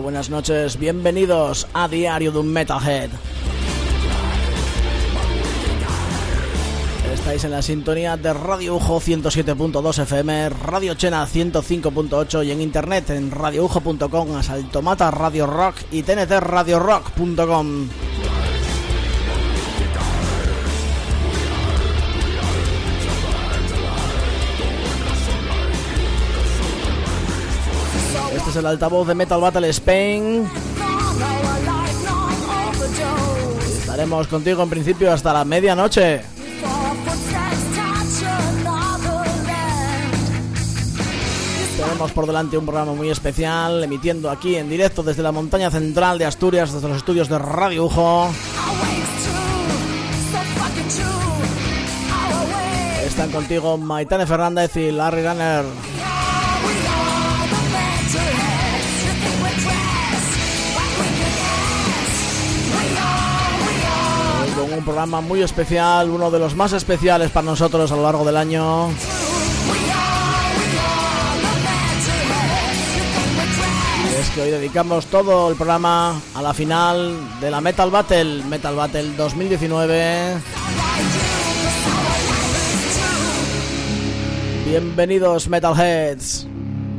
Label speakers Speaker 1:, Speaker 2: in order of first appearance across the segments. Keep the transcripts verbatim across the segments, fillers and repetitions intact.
Speaker 1: buenas noches, bienvenidos a Diario de un Metalhead. Estáis en la sintonía de Radio Ujo ciento siete punto dos F M, Radio Chena ciento cinco punto ocho y en internet en radio ujo punto com, Asaltomata Radio Rock y T N T radio rock punto com. Este es el altavoz de Metal Battle Spain. Estaremos contigo en principio hasta la medianoche. Tenemos por delante un programa muy especial, emitiendo aquí en directo desde la montaña central de Asturias, desde los estudios de Radio Ujo. Están contigo Maitane Fernández y Larry Runner. Con un programa muy especial, uno de los más especiales para nosotros a lo largo del año. Es que hoy dedicamos todo el programa a la final de la Metal Battle, Metal Battle dos mil diecinueve. Bienvenidos, Metalheads.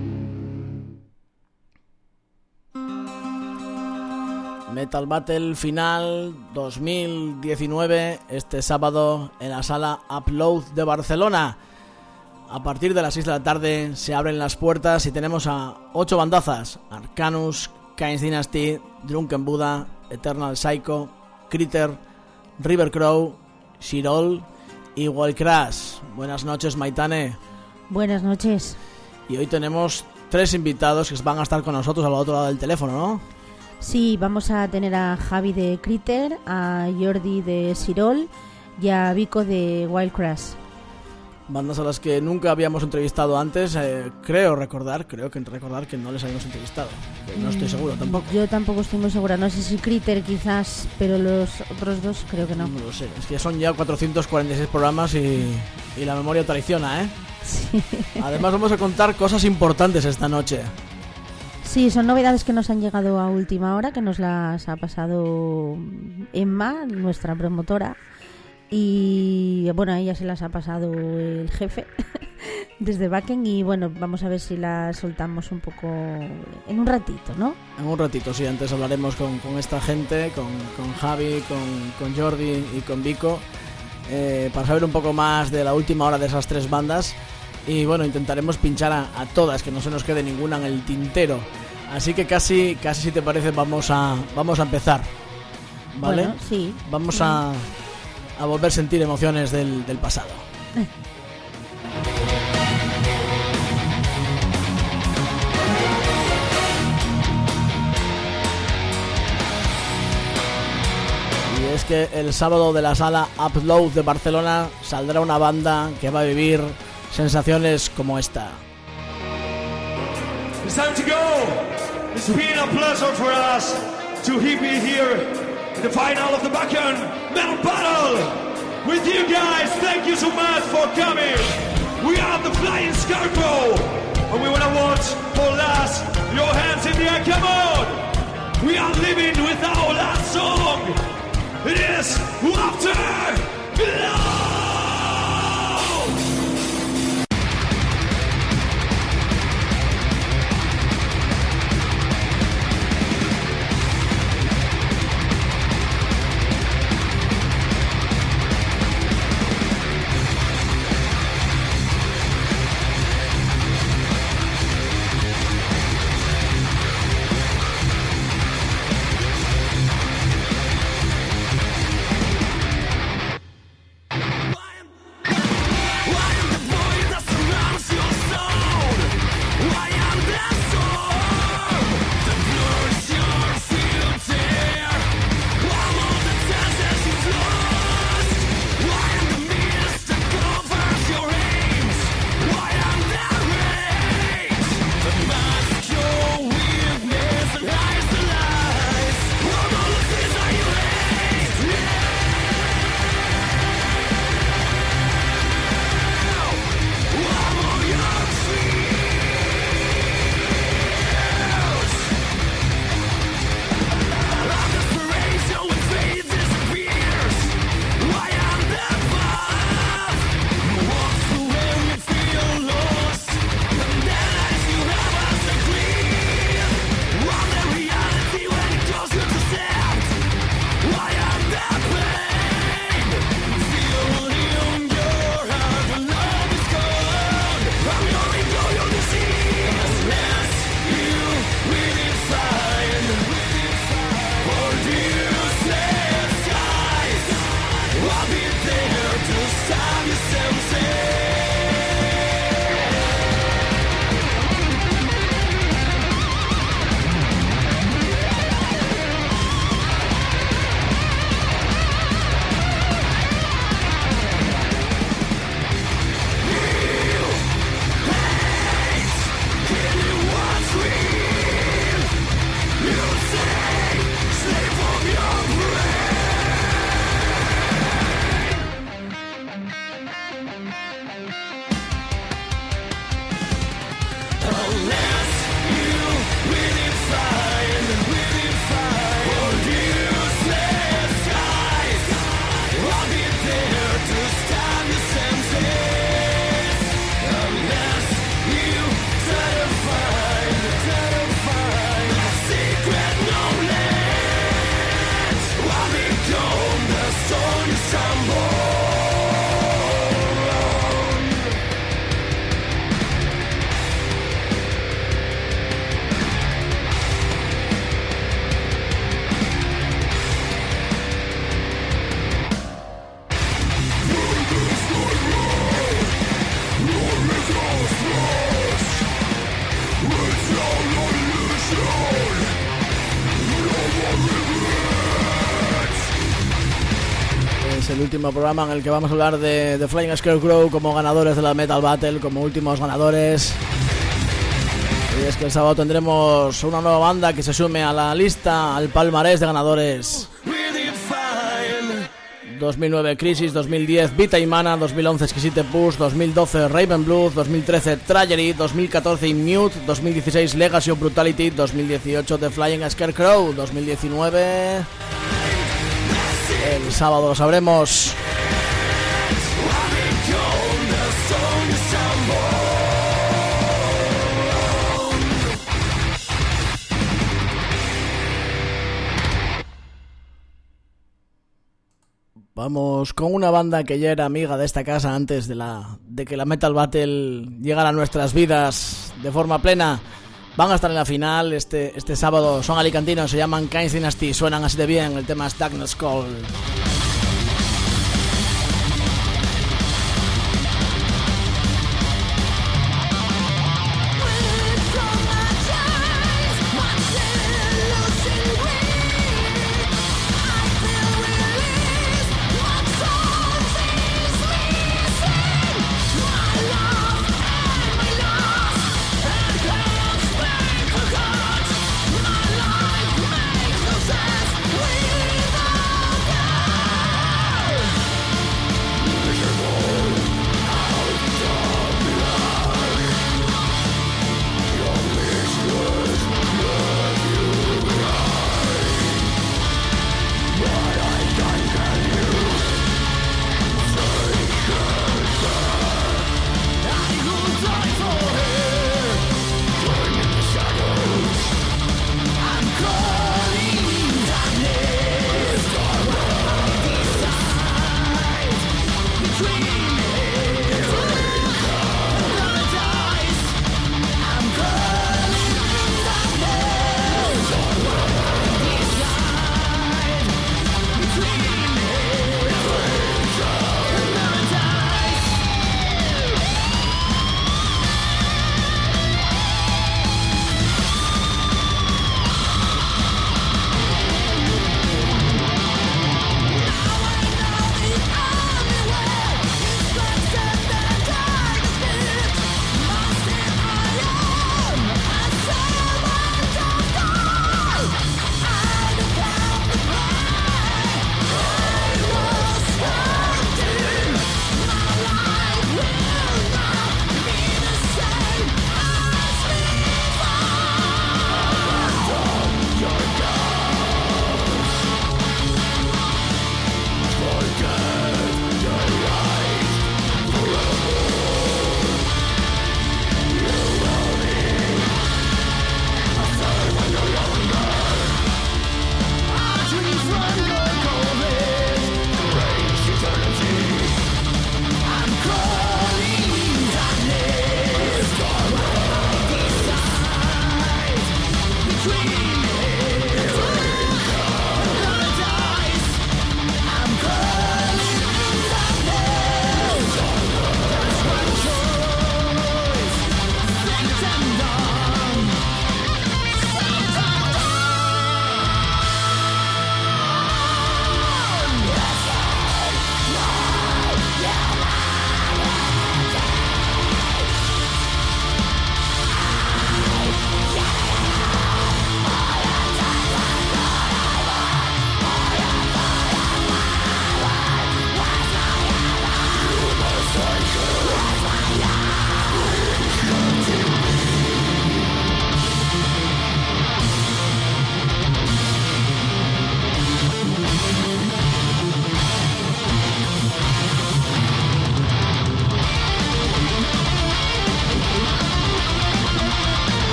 Speaker 1: Metal Battle final dos mil diecinueve, este sábado en la sala Upload de Barcelona. A partir de las seis de la tarde se abren las puertas y tenemos a ocho bandazas: Arcanus, Kain's Dynasty, Drunken Buddha, Eternal Psycho, Critter, River Crow, Shirol y Wild Crash. Buenas noches, Maitane.
Speaker 2: Buenas noches.
Speaker 1: Y hoy tenemos tres invitados que van a estar con nosotros al otro lado del teléfono, ¿no?
Speaker 2: Sí, vamos a tener a Javi de Critter, a Jordi de Shirol y a Vico de Wild Crash.
Speaker 1: Bandas a las que nunca habíamos entrevistado antes, eh, creo recordar, creo que recordar que no les habíamos entrevistado. No estoy seguro tampoco.
Speaker 2: Yo tampoco estoy muy segura, no sé si Critter quizás, pero los otros dos creo que no.
Speaker 1: No lo sé, es que son ya cuatrocientos cuarenta y seis programas y, y la memoria traiciona, ¿eh?
Speaker 2: Sí.
Speaker 1: Además vamos a contar cosas importantes esta noche.
Speaker 2: Sí, son novedades que nos han llegado a última hora, que nos las ha pasado Emma, nuestra promotora. Y bueno, a ella se las ha pasado el jefe desde Backen y bueno, vamos a ver si las soltamos un poco en un ratito, ¿no?
Speaker 1: En un ratito, sí, antes hablaremos con, con esta gente, con, con Javi, con, con Jordi y con Vico, eh, para saber un poco más de la última hora de esas tres bandas y bueno, intentaremos pinchar a, a todas, que no se nos quede ninguna en el tintero, así que casi, casi si te parece vamos a, vamos a empezar, ¿vale?
Speaker 2: Bueno, sí.
Speaker 1: Vamos
Speaker 2: sí.
Speaker 1: a... a volver a sentir emociones del, del pasado. Y es que el sábado de la sala Upload de Barcelona saldrá una banda que va a vivir sensaciones como esta.
Speaker 3: It's time to go. It's been a pleasure for us to be here in the final of the Backen Metal Battle with you guys. Thank you so much for coming. We are the Flying Scarecrow and we want to watch for last. Your hands in the air, come on. We are living with our last song. It is Afterglow.
Speaker 1: el último programa en el que vamos a hablar de, de Flying Scarecrow como ganadores de la Metal Battle, como últimos ganadores. Y es que el sábado tendremos una nueva banda que se sume a la lista, al palmarés de ganadores. dos mil nueve Crisis, dos mil diez Vita y Mana, dos mil once Exquisite Push, dos mil doce Raven Blood, dos mil trece Tragery, dos mil catorce Immute, dos mil dieciséis Legacy of Brutality, dos mil dieciocho The Flying Scarecrow, dos mil diecinueve... El sábado lo sabremos. Vamos con una banda que ya era amiga de esta casa antes de la de que la Metal Battle llegara a nuestras vidas de forma plena. Van a estar en la final este, este sábado. Son alicantinos, se llaman Kain's Dynasty. Suenan así de bien. El tema es Darkness Call.
Speaker 4: Without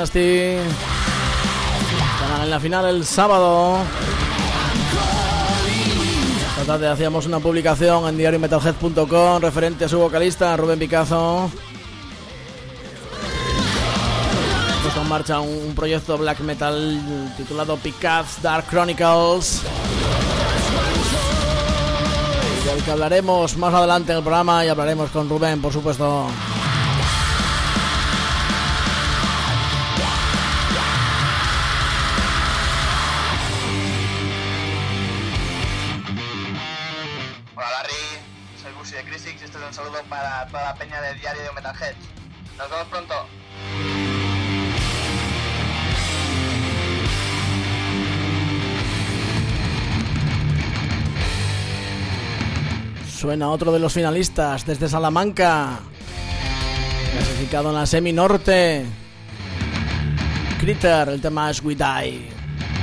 Speaker 1: Dynasty estarán en la final el sábado. Esta tarde hacíamos una publicación en diario metalhead punto com referente a su vocalista Rubén Picazo. Puesto en marcha un, un proyecto black metal titulado Picaz Dark Chronicles, del que hablaremos más adelante en el programa, y hablaremos con Rubén, por supuesto.
Speaker 4: Esto es un saludo para toda la peña del diario de Metalhead. Nos vemos pronto.
Speaker 1: Suena otro de los finalistas desde Salamanca, clasificado en la semi norte. Critter, el tema es We Die.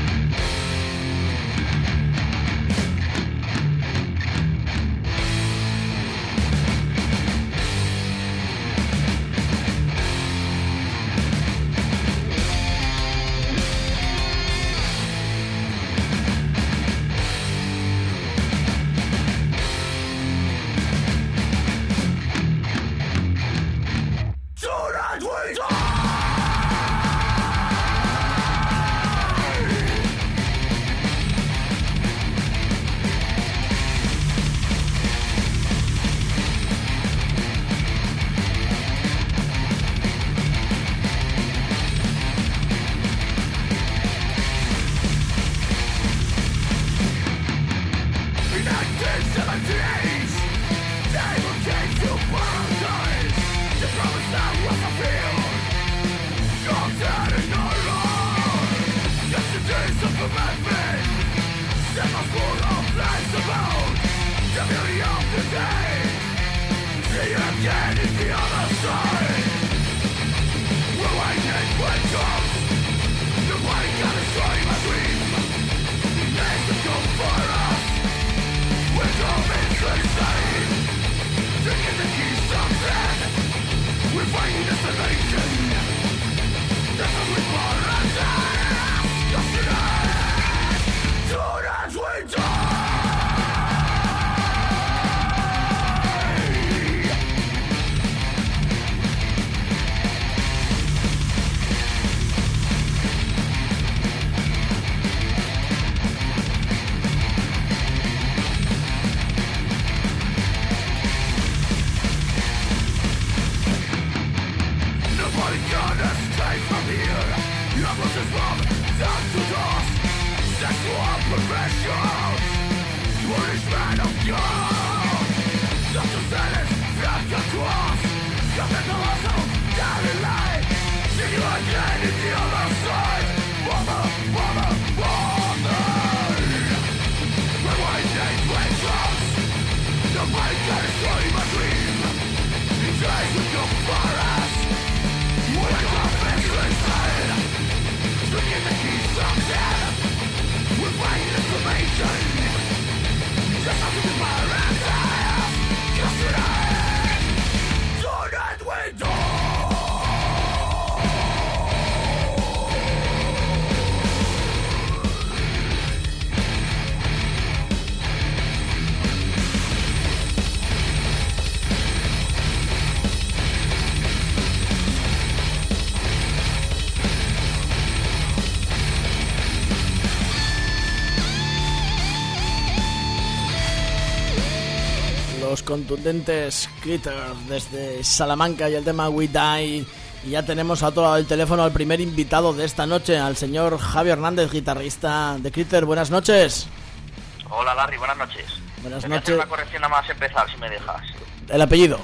Speaker 1: Contundentes Critter desde Salamanca y el tema We Die. Y ya tenemos a todo el teléfono al primer invitado de esta noche, al señor Javi Hernández, guitarrista de Critter. Buenas noches.
Speaker 5: Hola Larry, buenas noches.
Speaker 1: Buenas
Speaker 5: me
Speaker 1: noches.
Speaker 5: Voy a hacer una corrección nada más empezar, si me dejas.
Speaker 1: El apellido.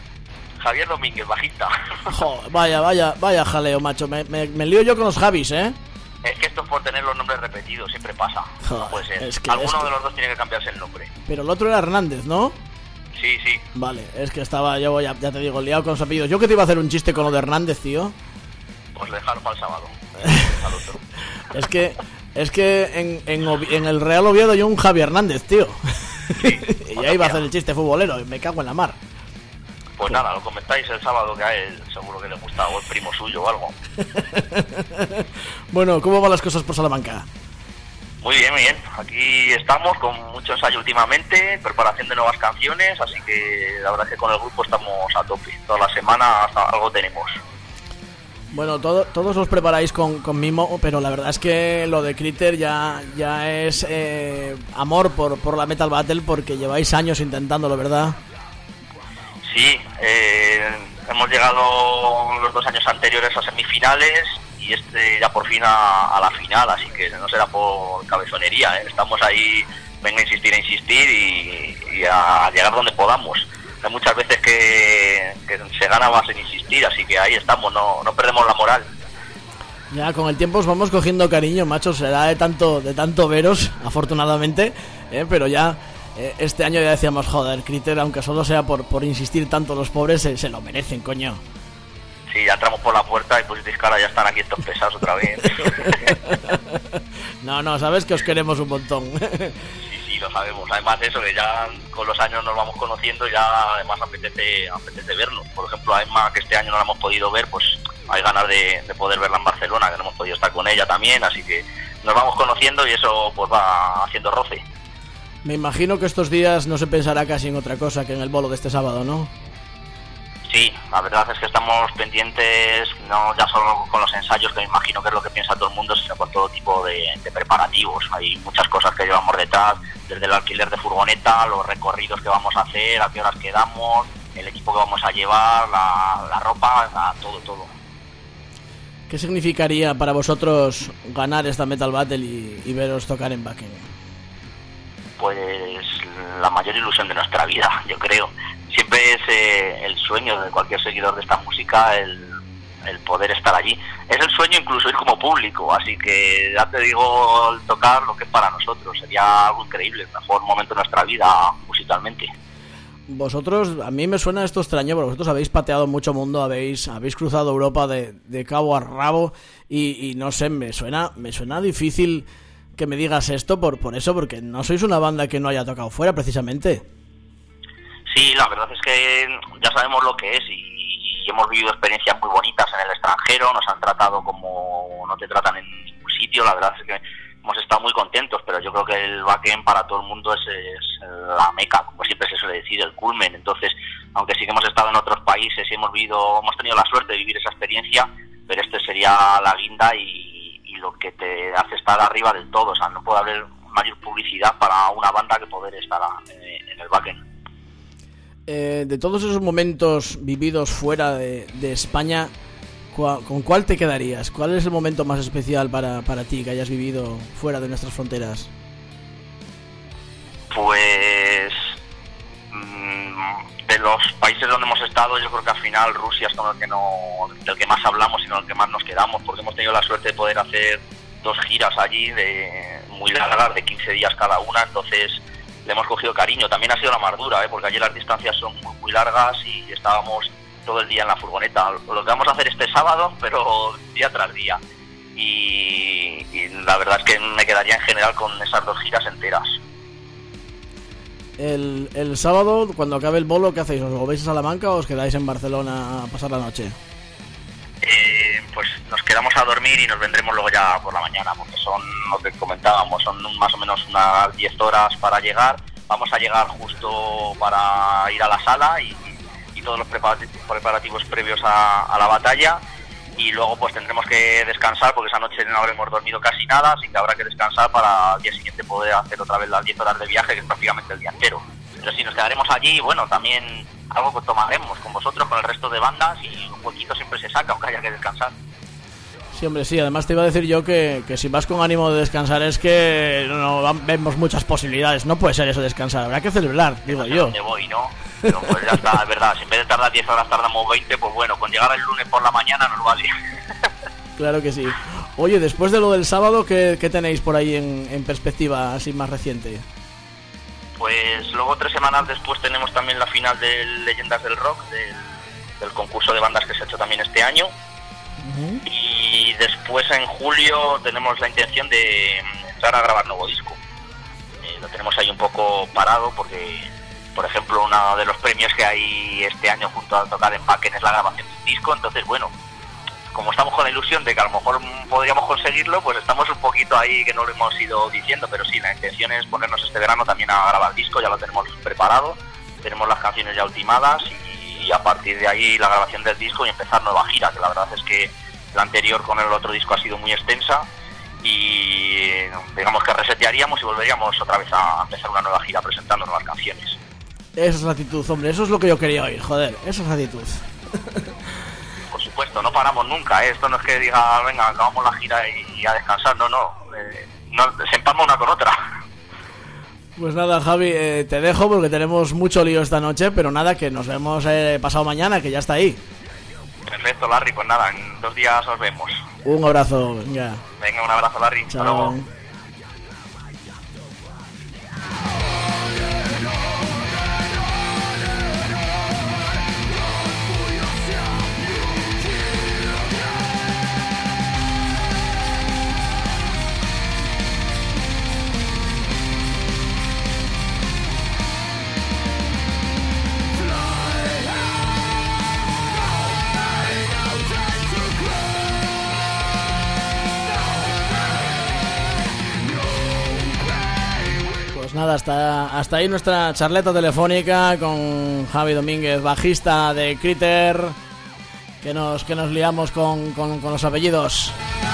Speaker 5: Javier Domínguez, bajista.
Speaker 1: Jo, vaya, vaya, vaya jaleo, macho. Me, me, me lío yo con los Javis, ¿eh?
Speaker 5: Es que esto es por tener los nombres repetidos, siempre pasa.
Speaker 1: Joder,
Speaker 5: no puede ser.
Speaker 1: Es que,
Speaker 5: Alguno
Speaker 1: es que...
Speaker 5: de los dos tiene que cambiarse el nombre.
Speaker 1: Pero el otro era Hernández, ¿no?
Speaker 5: Sí, sí.
Speaker 1: Vale, es que estaba yo, ya, ya te digo, liado con los apellidos. Yo que te iba a hacer un chiste con lo de Hernández, tío.
Speaker 5: Pues dejarlo para el sábado.
Speaker 1: Es que es que en, en, en el Real Oviedo hay un Javi Hernández, tío.
Speaker 5: Sí,
Speaker 1: y ahí iba a hacer el chiste futbolero, me cago en la mar.
Speaker 5: Pues nada, lo comentáis el sábado, que a él seguro que le gusta, o el primo suyo o algo.
Speaker 1: Bueno, ¿cómo van las cosas por Salamanca?
Speaker 5: Muy bien, muy bien. Aquí estamos con mucho ensayo últimamente, preparación de nuevas canciones, así que la verdad es que con el grupo estamos a tope. Toda la semana hasta algo tenemos.
Speaker 1: Bueno, todo, todos os preparáis con, con mimo, pero la verdad es que lo de Critter ya, ya es eh, amor por, por la Metal Battle, porque lleváis años intentándolo, ¿verdad?
Speaker 5: Sí, eh, hemos llegado los dos años anteriores a semifinales y este ya por fin a, a la final, así que no será por cabezonería, ¿eh? Estamos ahí, venga a insistir, a insistir y, y a llegar donde podamos. Hay muchas veces que, que se gana más en insistir, así que ahí estamos, no, no perdemos la moral.
Speaker 1: Ya con el tiempo os vamos cogiendo cariño, macho, será de tanto de tanto veros, afortunadamente, ¿eh? Pero ya eh, este año ya decíamos, joder, Critter, aunque solo sea por, por insistir tanto los pobres, se, se lo merecen, coño.
Speaker 5: Sí, ya entramos por la puerta y pusisteis cara, ya están aquí estos pesados otra vez.
Speaker 1: No, no, sabes que os queremos un montón.
Speaker 5: Sí, lo sabemos. Además de eso, que ya con los años nos vamos conociendo, ya además apetece, apetece vernos. Por ejemplo, a Emma, que este año no la hemos podido ver, pues hay ganas de, de poder verla en Barcelona, que no hemos podido estar con ella también, así que nos vamos conociendo y eso pues va haciendo roce.
Speaker 1: Me imagino que estos días no se pensará casi en otra cosa que en el bolo de este sábado, ¿no?
Speaker 5: Sí, la verdad es que estamos pendientes, no ya solo con los ensayos, que me imagino que es lo que piensa todo el mundo, sino con todo tipo de, de preparativos. Hay muchas cosas que llevamos detrás, desde el alquiler de furgoneta, los recorridos que vamos a hacer, a qué horas quedamos, el equipo que vamos a llevar, la, la ropa, la, todo, todo.
Speaker 1: ¿Qué significaría para vosotros ganar esta Metal Battle y, y veros tocar en Wacken?
Speaker 5: Pues la mayor ilusión de nuestra vida, yo creo. Siempre es eh, el sueño de cualquier seguidor de esta música el, el poder estar allí. Es el sueño incluso ir como público, así que ya te digo, el tocar lo que es para nosotros. Sería algo increíble, el mejor momento de nuestra vida musicalmente.
Speaker 1: Vosotros, a mí me suena esto extraño, porque vosotros habéis pateado mucho mundo, habéis habéis cruzado Europa de, de cabo a rabo y, y no sé, me suena me suena difícil que me digas esto por, por eso, porque no sois una banda que no haya tocado fuera, precisamente.
Speaker 5: Sí, la verdad es que ya sabemos lo que es y, y hemos vivido experiencias muy bonitas en el extranjero, nos han tratado como no te tratan en ningún sitio, la verdad es que hemos estado muy contentos, pero yo creo que el Wacken para todo el mundo es, es la meca, como siempre se suele decir, el culmen. Entonces, aunque sí que hemos estado en otros países y hemos vivido, hemos tenido la suerte de vivir esa experiencia, pero este sería la guinda y, y lo que te hace estar arriba del todo. O sea, no puede haber mayor publicidad para una banda que poder estar en, en el Wacken.
Speaker 1: Eh, de todos esos momentos vividos fuera de, de España, ¿con cuál te quedarías? ¿Cuál es el momento más especial para, para ti que hayas vivido fuera de nuestras fronteras?
Speaker 5: Pues mmm, de los países donde hemos estado, yo creo que al final Rusia es con el que no, del que más hablamos y con el que más nos quedamos, porque hemos tenido la suerte de poder hacer dos giras allí de muy largas, de quince días cada una, entonces le hemos cogido cariño. También ha sido la más dura, ¿eh? Porque allí las distancias son muy, muy largas y estábamos todo el día en la furgoneta. Lo que vamos a hacer este sábado, pero día tras día. Y, y la verdad es que me quedaría en general con esas dos giras enteras.
Speaker 1: El, el sábado, cuando acabe el bolo, ¿qué hacéis? ¿Os volvéis a Salamanca o os quedáis en Barcelona a pasar la noche?
Speaker 5: Eh, pues nos quedamos a dormir y nos vendremos luego ya por la mañana, porque son lo que comentábamos, son más o menos unas diez horas para llegar. Vamos a llegar justo para ir a la sala y, y todos los preparativos previos a, a la batalla, y luego pues tendremos que descansar porque esa noche no habremos dormido casi nada, así que habrá que descansar para el día siguiente poder hacer otra vez las diez horas de viaje, que es prácticamente el día entero. Pero sí, nos quedaremos allí y bueno, también algo que tomaremos con vosotros, con el resto de bandas, y un huequito siempre se saca, aunque haya que descansar.
Speaker 1: Sí, hombre, sí. Además te iba a decir yo que, que si vas con ánimo de descansar es que no vemos muchas posibilidades. No puede ser eso descansar, habrá que celebrar, digo
Speaker 5: no sé
Speaker 1: yo.
Speaker 5: Dónde voy, ¿no? Pero pues ya está, es verdad. Si en vez de tardar diez horas tardamos veinte, pues bueno, con llegar el lunes por la mañana nos vale.
Speaker 1: Claro que sí. Oye, después de lo del sábado, ¿qué, qué tenéis por ahí en, en perspectiva así más reciente?
Speaker 5: Pues luego tres semanas después tenemos también la final de Leyendas del Rock, del, del concurso de bandas que se ha hecho también este año. Uh-huh. Y después en julio tenemos la intención de entrar a grabar nuevo disco. Eh, lo tenemos ahí un poco parado porque por ejemplo, uno de los premios que hay este año junto a Tocar en Backen es la grabación del disco. Entonces, bueno, como estamos con la ilusión de que a lo mejor podríamos conseguirlo, pues estamos un poquito ahí que no lo hemos ido diciendo, pero sí, la intención es ponernos este verano también a grabar el disco, ya lo tenemos preparado, tenemos las canciones ya ultimadas y, y a partir de ahí la grabación del disco y empezar nueva gira, que la verdad es que la anterior con el otro disco ha sido muy extensa y digamos que resetearíamos y volveríamos otra vez a empezar una nueva gira presentando nuevas canciones.
Speaker 1: Eso es la actitud, hombre, eso es lo que yo quería oír, joder, eso es la actitud.
Speaker 5: Por supuesto, no paramos nunca, ¿eh? Esto no es que diga, venga, acabamos la gira y, y a descansar, no, no, eh, no, se empalma una con otra.
Speaker 1: Pues nada, Javi, eh, te dejo porque tenemos mucho lío esta noche, pero nada, que nos vemos eh, pasado mañana, que ya está ahí.
Speaker 5: Perfecto, Larry, pues nada, en dos días nos vemos.
Speaker 1: Un abrazo, venga.
Speaker 5: Venga, un abrazo, Larry. Hasta
Speaker 1: Chao.
Speaker 5: luego.
Speaker 1: Nada, hasta, hasta ahí nuestra charleta telefónica con Javi Domínguez, bajista de Critter, que nos, que nos liamos con, con, con los apellidos.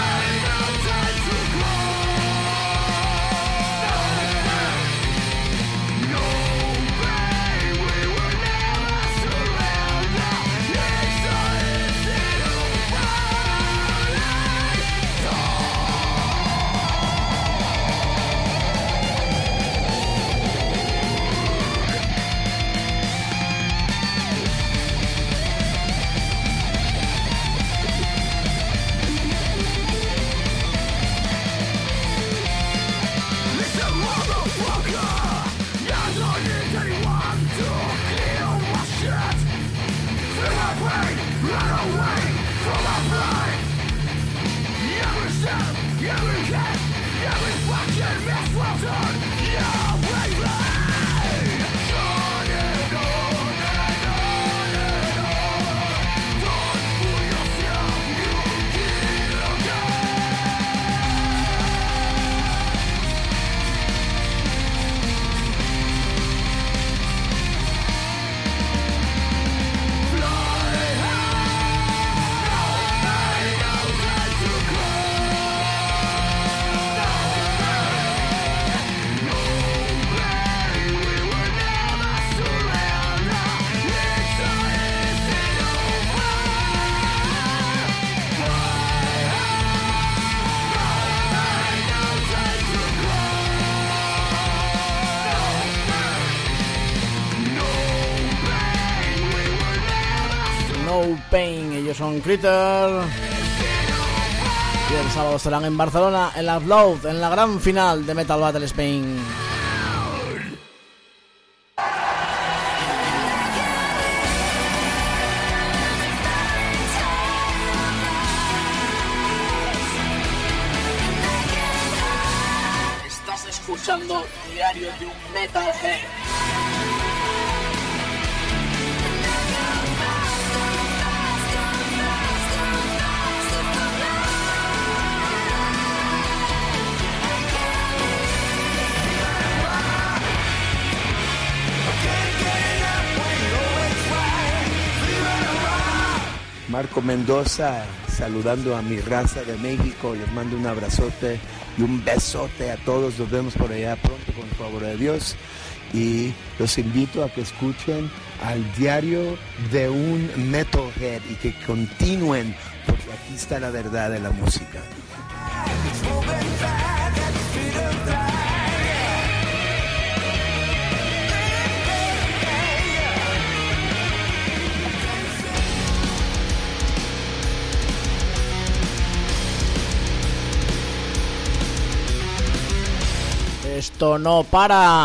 Speaker 1: No Pain, ellos son Critter. Y el sábado estarán en Barcelona, en la Upload, en la gran final de Metal Battle Spain.
Speaker 6: Estás escuchando Diario de un Metalhead.
Speaker 7: Marco Mendoza, saludando a mi raza de México, les mando un abrazote y un besote a todos, nos vemos por allá pronto con el favor de Dios y los invito a que escuchen al Diario de un Metalhead y que continúen, porque aquí está la verdad de la música.
Speaker 1: Esto no para.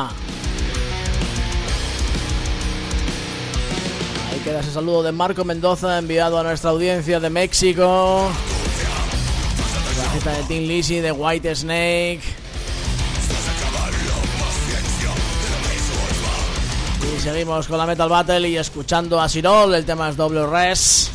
Speaker 1: Ahí queda ese saludo de Marco Mendoza enviado a nuestra audiencia de México. La cita de Tim Lizzy de White Snake. Y seguimos con la Metal Battle y escuchando a Sirol, el tema es Double Res.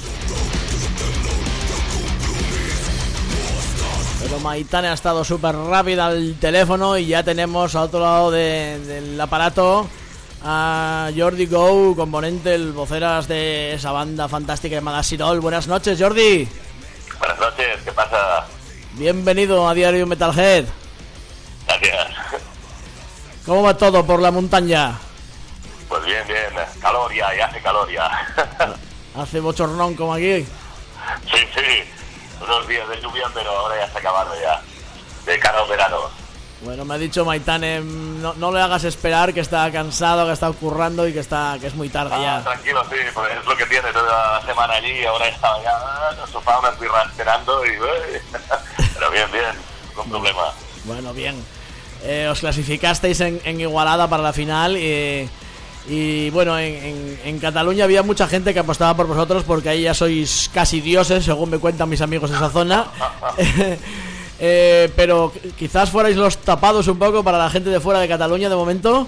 Speaker 1: Pero Maitane ha estado súper rápida al teléfono y ya tenemos a otro lado de, del aparato a Jordi Go, componente, el voceras de esa banda fantástica llamada Sirol. Buenas noches, Jordi.
Speaker 8: Buenas noches, ¿qué pasa?
Speaker 1: Bienvenido a Diario Metalhead.
Speaker 8: Gracias.
Speaker 1: ¿Cómo va todo por la montaña?
Speaker 8: Pues bien, bien, calor ya, ya hace calor ya.
Speaker 1: Hace bochornón como aquí.
Speaker 8: Sí, sí, unos días de lluvia, pero ahora ya está acabando ya, de cara al verano.
Speaker 1: Bueno, me ha dicho Maitane, no, no le hagas esperar, que está cansado, que está currando y que está que es muy tarde
Speaker 8: ah,
Speaker 1: ya.
Speaker 8: Tranquilo, sí, pues es lo que tiene toda la semana allí, ahora estaba ya en el sofá, unas birras esperando y... Pero bien, bien, no problema.
Speaker 1: Bueno, bien. Eh, os clasificasteis en, en Igualada para la final y, y bueno, en, en, en Cataluña había mucha gente que apostaba por vosotros porque ahí ya sois casi dioses, según me cuentan mis amigos de esa zona. eh, pero quizás fuerais los tapados un poco para la gente de fuera de Cataluña de momento.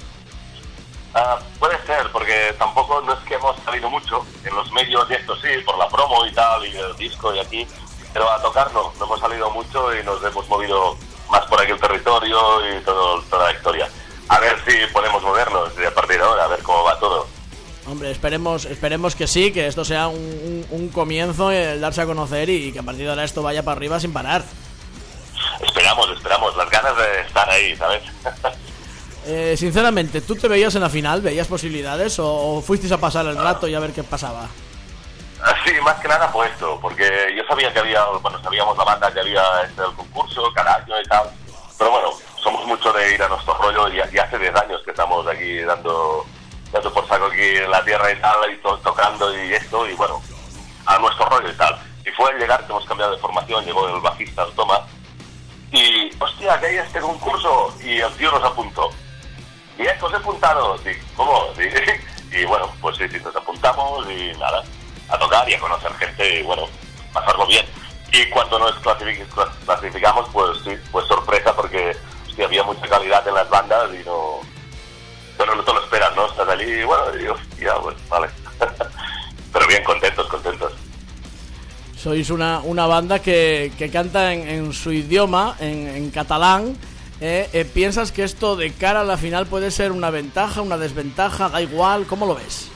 Speaker 8: Uh, puede ser, porque tampoco no es que hemos salido mucho en los medios y esto sí, por la promo y tal, y el disco y aquí, pero a tocar no, no hemos salido mucho y nos hemos movido más por aquí el territorio y todo, toda la historia. A ver si podemos movernos a partir de ahora, a ver cómo va todo.
Speaker 1: Hombre, esperemos esperemos que sí, que esto sea un, un, un comienzo, el darse a conocer y que a partir de ahora esto vaya para arriba sin parar.
Speaker 8: Esperamos, esperamos, las ganas de estar ahí, ¿sabes?
Speaker 1: eh, sinceramente, ¿tú te veías en la final? ¿Veías posibilidades o, o fuisteis a pasar el rato y a ver qué pasaba?
Speaker 8: Sí, más que nada fue esto, porque yo sabía que había, bueno, sabíamos la banda que había este el concurso, cada año y tal, pero bueno, somos mucho de ir a nuestro rollo y, y hace diez años que estamos aquí dando, dando por saco aquí en la tierra y tal, y to, tocando y esto, y bueno, a nuestro rollo y tal. Y fue al llegar que hemos cambiado de formación, llegó el bajista, el Tomás, y hostia, que hay este concurso, y el tío nos apuntó. ¿Y esto os he apuntado? Sí, ¿cómo? Sí. Y bueno, pues sí, sí, nos apuntamos y nada, a tocar y a conocer gente y bueno, pasarlo bien. Y cuando nos clasific clasificamos, pues sí, pues sorpresa porque hostia, había mucha calidad en las bandas y no... Pero no te lo esperas, ¿no? Estás allí y bueno, y hostia, pues vale. Pero bien, contentos, contentos.
Speaker 1: Sois una, una banda que, que canta en, en su idioma, en, en catalán. Eh, eh, ¿Piensas que esto de cara a la final puede ser una ventaja, una desventaja? Da igual, ¿cómo lo ves?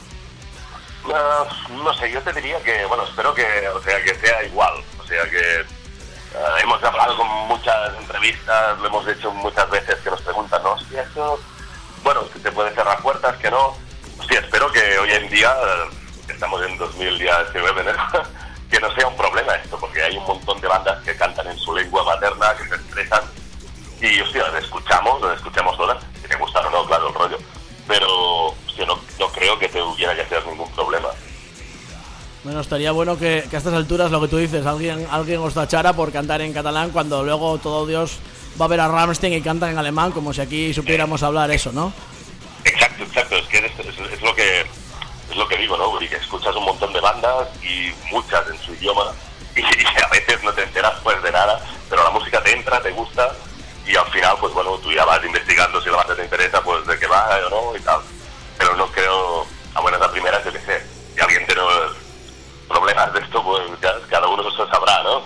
Speaker 8: Uh, no sé, yo te diría que, bueno, espero que, o sea, que sea igual, o sea, que uh, hemos hablado con muchas entrevistas, lo hemos hecho muchas veces que nos preguntan, ¿no? Hostia, esto, bueno, que te puede cerrar puertas, que no, hostia, espero que hoy en día, uh, estamos en dos mil diecinueve, ¿no? Que no sea un problema esto, porque hay un montón de bandas que cantan en su lengua materna, que se expresan, y hostia, lo escuchamos, lo escuchamos todas, si te gusta o no, claro, el rollo, pero hostia, no, no creo que te hubiera que hacer ningún problema.
Speaker 1: Bueno, estaría bueno que, que a estas alturas, lo que tú dices, alguien alguien os tachara por cantar en catalán cuando luego todo Dios va a ver a Rammstein y cantan en alemán, como si aquí supiéramos hablar eso, ¿no?
Speaker 8: Exacto, exacto, es que es, es, es lo que es lo que digo, ¿no? Porque escuchas un montón de bandas y muchas en su idioma y, y a veces no te enteras pues de nada, pero la música te entra, te gusta y al final, pues bueno, tú ya vas investigando si la banda te interesa, pues de qué va o no y tal. Pero no creo, a buenas a primeras, yo qué sé, si alguien tiene problemas de esto, pues ya cada uno se sabrá, ¿no?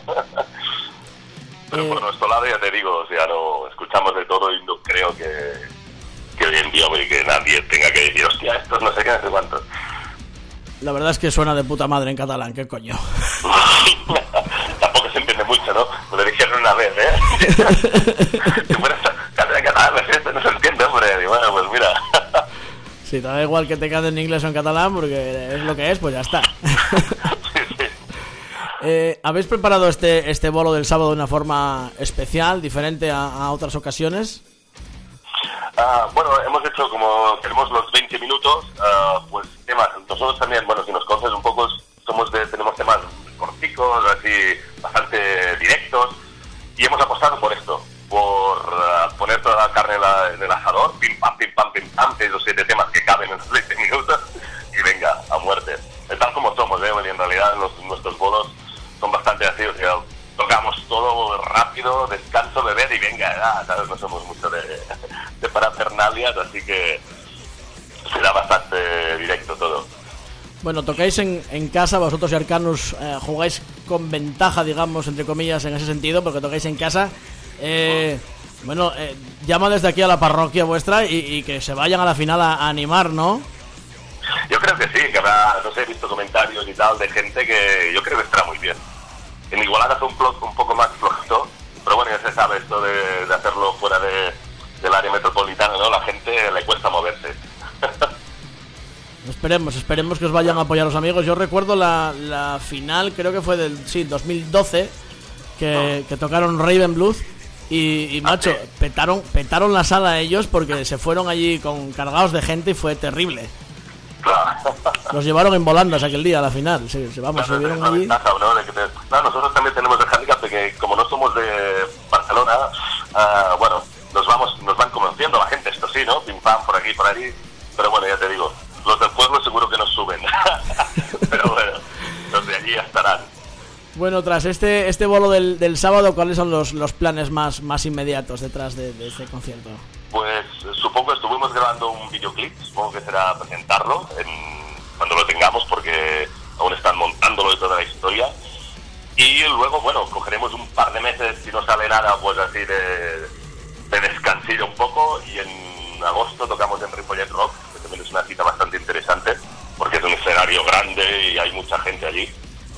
Speaker 8: Pero
Speaker 1: eh...
Speaker 8: por nuestro lado, ya te digo, o sea, no escuchamos de todo y no creo que, que hoy en día, güey, que nadie tenga que decir, hostia, estos no sé qué, no sé cuántos.
Speaker 1: La verdad es que suena de puta madre en catalán, ¿qué coño?
Speaker 8: Tampoco se entiende mucho, ¿no? Me lo dijeron una vez, ¿eh? Si fueras en catalán, no se entiende, hombre. Y bueno, pues mira.
Speaker 1: Si te da igual que te canten en inglés o en catalán, porque es lo que es, pues ya está.
Speaker 8: Sí, sí.
Speaker 1: Eh, ¿Habéis preparado este este bolo del sábado de una forma especial, diferente a, a otras ocasiones?
Speaker 8: Uh, bueno, hemos hecho como tenemos los veinte minutos, uh, pues temas. Nosotros también, bueno, si nos conoces un poco, somos de, tenemos temas corticos, así, bastante directos, y hemos apostado por esto, por uh, poner toda la carne en, la, en el asador, pim pam, pim pam, pim pam, seis o siete temas que caben en los veinte minutos, y venga, a muerte. Es tal como somos, ¿eh? Y en realidad los, nuestros bolos son bastante así, o sea, tocamos todo rápido, descanso, beber y venga, ya, ¿sabes? No somos mucho de, de parafernalias, así que será
Speaker 1: Bueno, tocáis en, en casa, vosotros y Arcanus eh, jugáis con ventaja, digamos, entre comillas, en ese sentido, porque tocáis en casa. Eh, bueno, eh, llama desde aquí a la parroquia vuestra y, y que se vayan a la final a, a animar, ¿no?
Speaker 8: Yo creo que sí, que habrá, no sé, he visto comentarios y tal de gente que yo creo que estará muy bien. En Igualada fue un, un poco más flojito, pero bueno, ya se sabe esto de, de hacerlo fuera de, del área metropolitana, ¿no? La gente le cuesta moverse.
Speaker 1: Esperemos, esperemos que os vayan a apoyar los amigos. Yo recuerdo la, la final, creo que fue del sí, dos mil doce, que, que tocaron Raven Blues y, y macho,
Speaker 8: ah, sí.
Speaker 1: petaron, petaron la sala ellos porque se fueron allí con cargados de gente y fue terrible.
Speaker 8: Claro.
Speaker 1: Los llevaron en volandas aquel día a la final. Sí, sí, vamos,
Speaker 8: claro,
Speaker 1: se vieron
Speaker 8: es
Speaker 1: allí.
Speaker 8: Ventaja, ¿no? De que te... claro, nosotros también tenemos el handicap de que como no somos de Barcelona, uh, bueno, nos vamos, nos van convenciendo la gente, esto sí, ¿no? Pim pam, por aquí, por allí. Pero bueno, ya te digo, los del pueblo seguro que nos suben. Pero bueno, los de allí ya estarán.
Speaker 1: Bueno, tras este este bolo del, del sábado, ¿cuáles son los, los planes más, más inmediatos detrás de, de este concierto?
Speaker 8: Pues supongo que estuvimos grabando un videoclip, supongo que será presentarlo en, cuando lo tengamos, porque aún están montándolo y toda la historia. Y luego, bueno, cogeremos un par de meses, si no sale nada, pues así de, de descansillo un poco, y en agosto tocamos en Ripollet Rock, que también es una cita bastante interesante, porque es un escenario grande y hay mucha gente allí.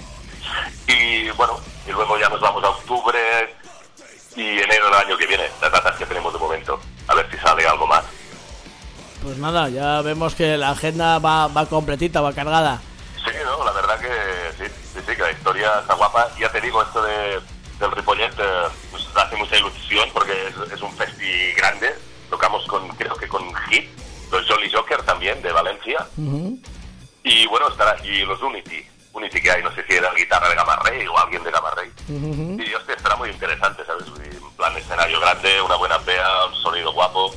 Speaker 8: Y bueno, y luego ya nos vamos a octubre y enero del año que viene, las datas que tenemos de momento, a ver si sale algo más.
Speaker 1: Pues nada, ya vemos que la agenda va, va completita, va cargada.
Speaker 8: Sí, no, la verdad que sí, sí, sí, que la historia está guapa. Ya te digo, esto de, del Ripollet eh, pues hace mucha ilusión porque es, es un festi grande. Tocamos con, creo que con Hit, los Jolly Joker también, de Valencia. Uh-huh. Y bueno, estará aquí los Unity. Unity que hay, no sé si era guitarra de Gamma Ray o alguien de Gamma Ray. Uh-huh. Y hostia, estará muy interesante, ¿sabes? En plan escenario grande, una buena pea, un sonido guapo.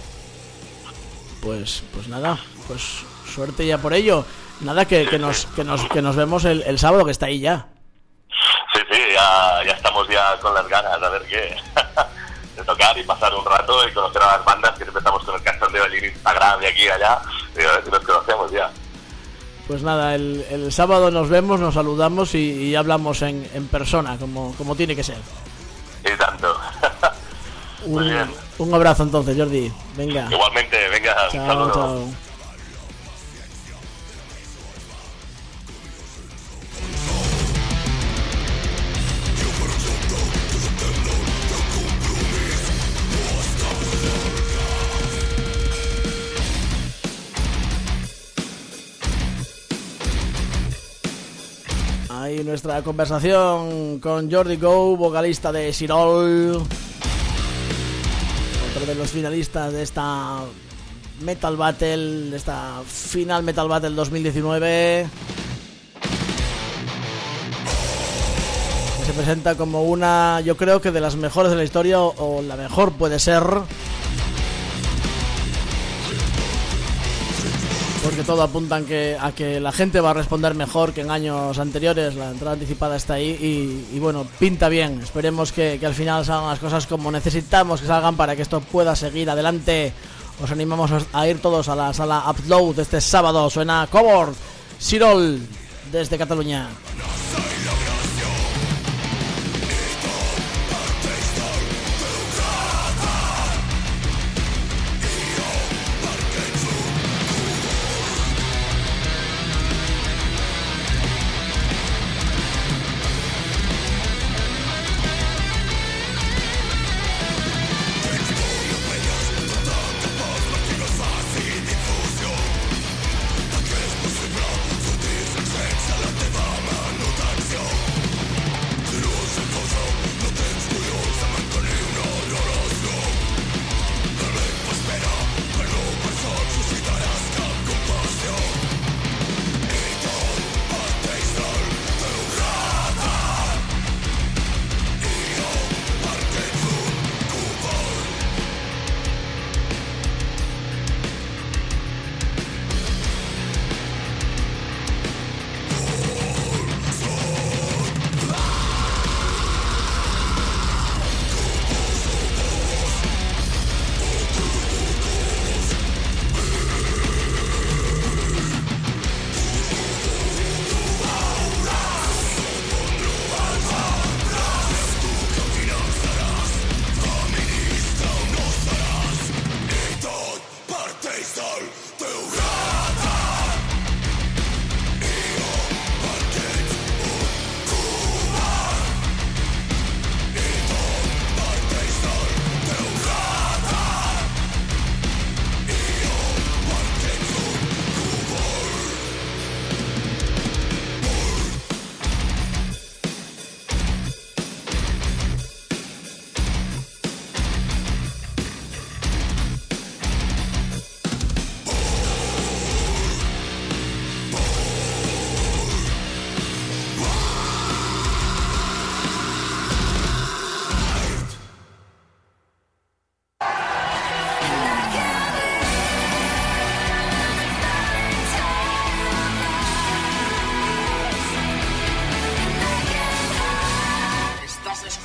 Speaker 1: Pues pues nada, pues suerte ya por ello. Nada, que, sí, que, nos, sí. que, nos, que nos vemos el, el sábado, que está ahí ya.
Speaker 8: Sí, sí, ya, ya estamos ya con las ganas, a ver qué. De tocar y pasar un rato y conocer a las bandas, que empezamos con el cachondeo allí en Instagram y aquí y allá, y a ver si nos conocemos ya.
Speaker 1: Pues nada, el, el sábado nos vemos, nos saludamos y, y hablamos en, en persona, como, como tiene que ser.
Speaker 8: Y tanto. Muy
Speaker 1: un,
Speaker 8: bien.
Speaker 1: Un abrazo entonces, Jordi. Venga.
Speaker 8: Igualmente, venga,
Speaker 1: chao,
Speaker 8: un saludo.
Speaker 1: Chao. Ahí nuestra conversación con Jordi Go, vocalista de Sirol, otro de los finalistas de esta Metal Battle, de esta Final Metal Battle dos mil diecinueve, que se presenta como una, yo creo que de las mejores de la historia, o, o la mejor puede ser, porque todo apunta a que, a que la gente va a responder mejor que en años anteriores. La entrada anticipada está ahí y, y bueno, pinta bien. Esperemos que, que al final salgan las cosas como necesitamos que salgan para que esto pueda seguir adelante. Os animamos a ir todos a la sala Upload este sábado. Suena Cover Sirol desde Cataluña.
Speaker 9: Vamos.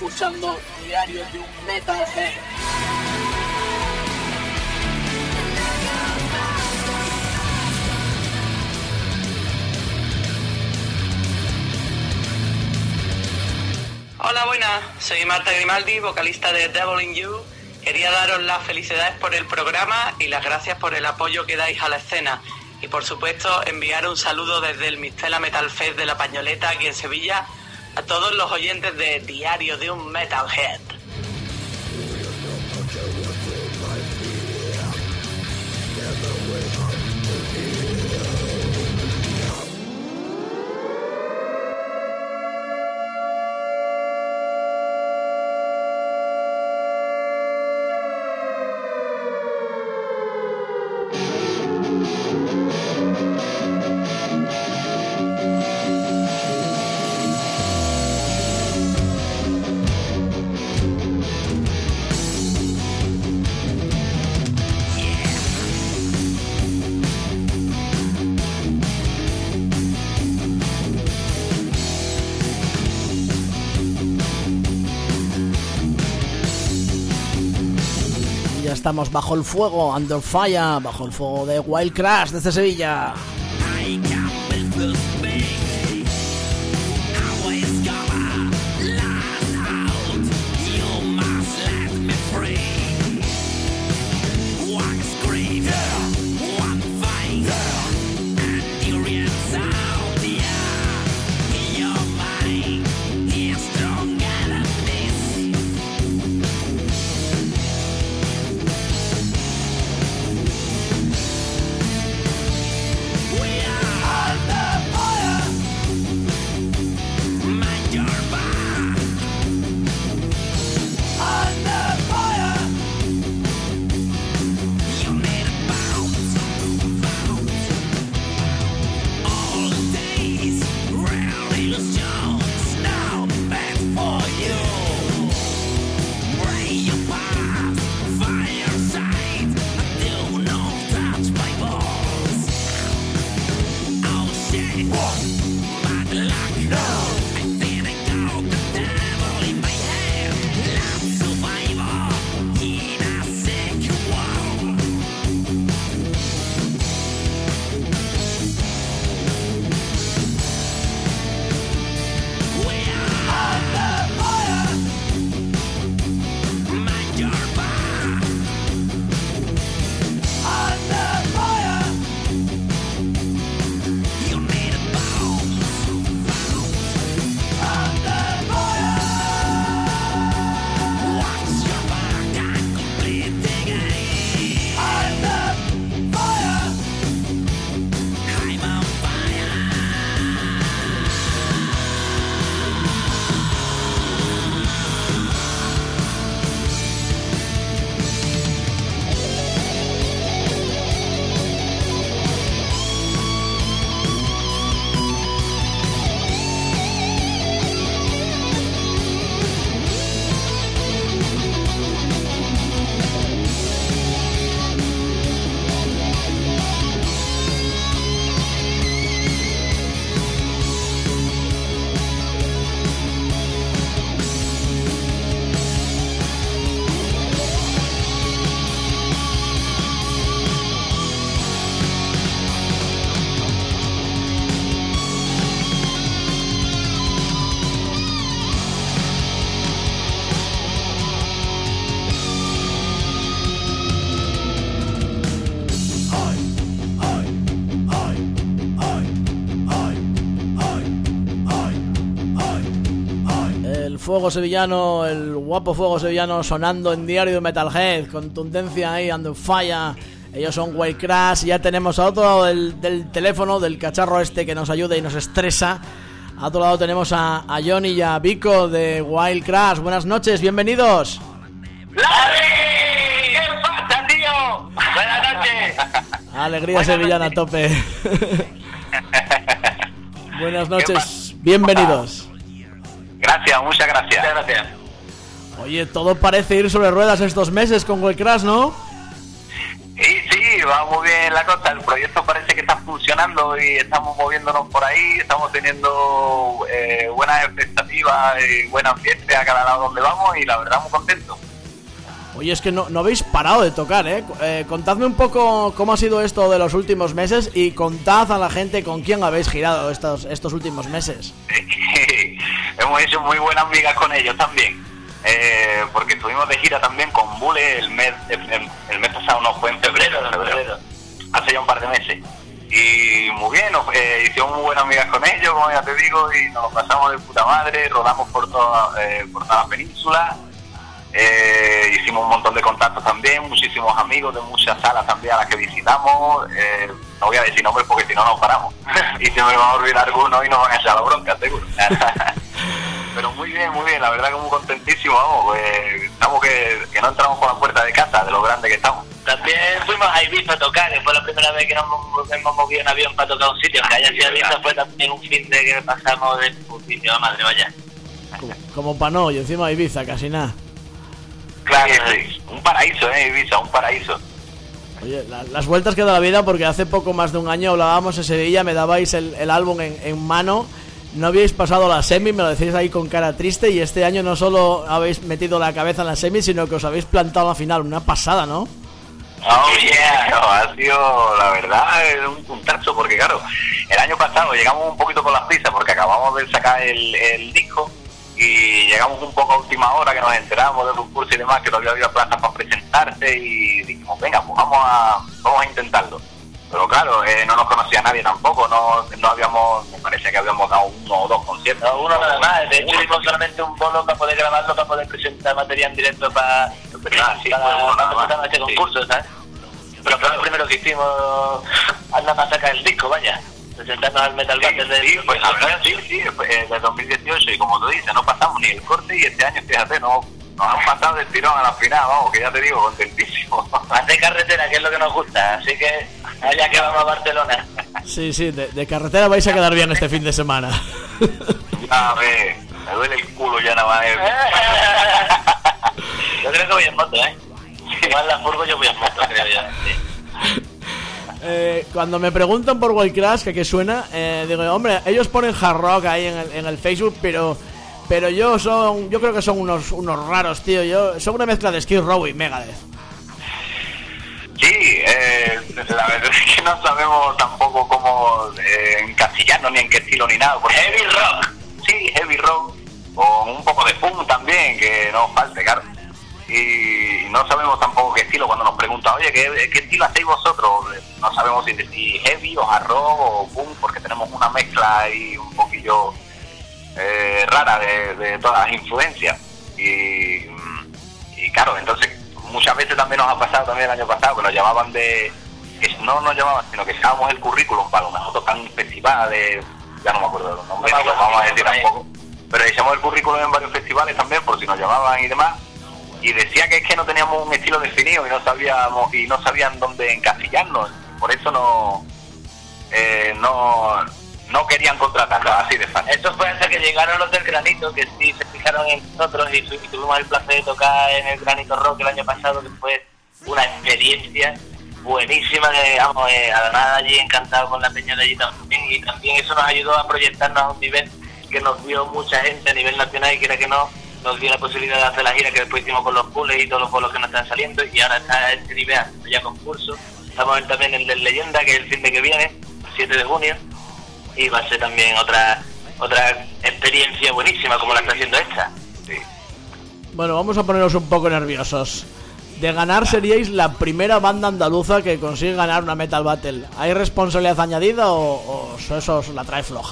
Speaker 6: escuchando Diario de un Metalhead.
Speaker 9: Hola, buenas. Soy Marta Grimaldi, vocalista de Devil in You. Quería daros las felicidades por el programa y las gracias por el apoyo que dais a la escena. Y por supuesto, enviar un saludo desde el Mistela Metal Fest de La Pañoleta, aquí en Sevilla, a todos los oyentes de Diario de un Metalhead.
Speaker 1: Estamos bajo el fuego, Under Fire, bajo el fuego de Wild Crash desde Sevilla. Fuego sevillano, el guapo fuego sevillano sonando en Diario de Metalhead, contundencia ahí, Under Fire. Ellos son Wild Crash. Y ya tenemos a otro lado del, del teléfono, del cacharro este que nos ayuda y nos estresa. A otro lado tenemos a, a Johnny y a Vico de Wild Crash. Buenas noches, bienvenidos.
Speaker 5: ¡Larry! ¿Qué pasa, tío? Buenas noches.
Speaker 1: Alegría
Speaker 5: Buenas
Speaker 1: sevillana
Speaker 5: noches.
Speaker 1: a tope. Buenas noches, bienvenidos.
Speaker 5: Gracias, muchas gracias. Muchas gracias.
Speaker 1: Oye, todo parece ir sobre ruedas estos meses con Wild Crash, ¿no?
Speaker 5: Sí, sí, va muy bien la cosa. El proyecto parece que está funcionando y estamos moviéndonos por ahí, estamos teniendo eh, buenas expectativas y buena ambiente a cada lado donde vamos y la verdad muy contentos.
Speaker 1: Oye, es que no, no habéis parado de tocar, ¿eh? ¿eh? Contadme un poco cómo ha sido esto de los últimos meses y contad a la gente con quién habéis girado estos, estos últimos meses.
Speaker 5: Hemos hecho muy buenas amigas con ellos también, eh, porque estuvimos de gira también con Bule el mes, el, el mes pasado, no, fue en febrero, en febrero, hace ya un par de meses. Y muy bien, nos, eh, hicimos muy buenas amigas con ellos, como ya te digo, y nos pasamos de puta madre, rodamos por toda, eh, por toda la península. Eh, hicimos un montón de contactos también, muchísimos amigos de muchas salas también a las que visitamos. Eh, no voy a decir nombres porque si no nos paramos y se me va a olvidar alguno y nos van a echar la bronca, seguro. Pero muy bien, muy bien, la verdad que muy contentísimo, vamos, pues, estamos que, que no entramos por la puerta de casa de lo grande que estamos.
Speaker 10: También fuimos a Ibiza a tocar, que fue la primera vez que nos hemos movido en avión para tocar un sitio, que haya sido Ibiza fue también un fin de que pasamos de un sitio a madre, vaya.
Speaker 1: Como, como pa' no, y encima Ibiza, casi nada.
Speaker 5: Claro, sí, un paraíso, eh, Ibiza, un paraíso.
Speaker 1: Oye, la, las vueltas que da la vida, porque hace poco más de un año hablábamos en Sevilla, me dabais el, el álbum en, en mano, no habíais pasado la semi, me lo decís ahí con cara triste, y este año no solo habéis metido la cabeza en la semi, sino que os habéis plantado en la final, una pasada, ¿no?
Speaker 5: Oh yeah, no, ha sido la verdad un puntazo, porque claro, el año pasado llegamos un poquito con las prisas porque acabamos de sacar el, el disco y llegamos un poco a última hora que nos enteramos del concurso y demás, que todavía había plazas para presentarse y dijimos, venga, pues vamos a, vamos a intentarlo. Pero claro, eh, no nos conocía nadie tampoco, no, no habíamos, me parece que habíamos dado uno o dos conciertos.
Speaker 10: No, uno nada más, de hecho tuvimos solamente un bono para poder grabarlo, para poder presentar material en directo para,
Speaker 5: ah, sí,
Speaker 10: para,
Speaker 5: bueno,
Speaker 10: para
Speaker 5: nada
Speaker 10: presentar este concurso, ¿sabes? Pero fue lo primero que hicimos al nada más sacar el disco, vaya. Presentarnos al Metal Battle
Speaker 5: sí,
Speaker 10: del
Speaker 5: sí, pues la verdad sí, sí, de dos mil dieciocho, y como tú dices, no pasamos ni el corte y este año, fíjate, no, nos han pasado del tirón a la final, vamos, que ya te digo, contentísimo.
Speaker 10: Hacer carretera, que es lo que nos gusta, así que allá que vamos a Barcelona.
Speaker 1: Sí, sí, de, de carretera vais a quedar bien este fin de semana.
Speaker 5: Ya, ve, me duele el culo ya nada más. Eh.
Speaker 10: Yo creo que voy en moto, ¿eh? Igual la furgo yo voy en moto, creo yo. Sí.
Speaker 1: Eh, cuando me preguntan por Wild Crash que qué suena, eh, digo, hombre, ellos ponen hard rock ahí en el, en el Facebook, pero pero yo son, yo creo que son unos unos raros, tío. Yo son una mezcla de Skid Row y Megadeth.
Speaker 5: Sí, eh, la verdad es que no sabemos tampoco cómo eh, encasillarnos ni en qué estilo ni nada.
Speaker 10: Heavy rock.
Speaker 5: Sí, heavy rock, con un poco de punk también, que no falte, claro. Y no sabemos tampoco qué estilo. Cuando nos preguntan, oye, ¿qué, qué estilo hacéis vosotros? No sabemos si decir heavy o hard rock o punk, porque tenemos una mezcla ahí un poquillo eh, rara de, de todas las influencias. Y, y claro, entonces muchas veces también nos ha pasado también el año pasado que nos llamaban de, que no nos llamaban, sino que echábamos el currículum para lo mejor tocar en festivales, ya no me acuerdo de los nombres, no, no vamos a decir tampoco, pero echamos el currículum en varios festivales también por si nos llamaban y demás. Y decía que es que no teníamos un estilo definido y no sabíamos y no sabían dónde encasillarnos, por eso no eh, no no querían contratarnos así de fácil.
Speaker 10: Eso fue hasta que llegaron los del Granito, que sí se fijaron en nosotros y, y tuvimos el placer de tocar en el Granito Rock el año pasado, que fue una experiencia buenísima, que vamos, eh, además allí encantado con la peña de allí también, y también eso nos ayudó a proyectarnos a un nivel que nos vio mucha gente a nivel nacional y quiera que no, nos dio la posibilidad de hacer la gira que después hicimos con los Pules y todos los bolos que nos están saliendo, y ahora está a este nivel haciendo ya concurso. Estamos también en el del Leyenda, que es el fin de que viene, el siete de junio, y va a ser también otra otra experiencia buenísima como la está haciendo esta.
Speaker 5: Sí.
Speaker 1: Bueno, vamos a ponernos un poco nerviosos. De ganar seríais la primera banda andaluza que consigue ganar una Metal Battle. ¿Hay responsabilidad añadida o, o eso os la trae floja?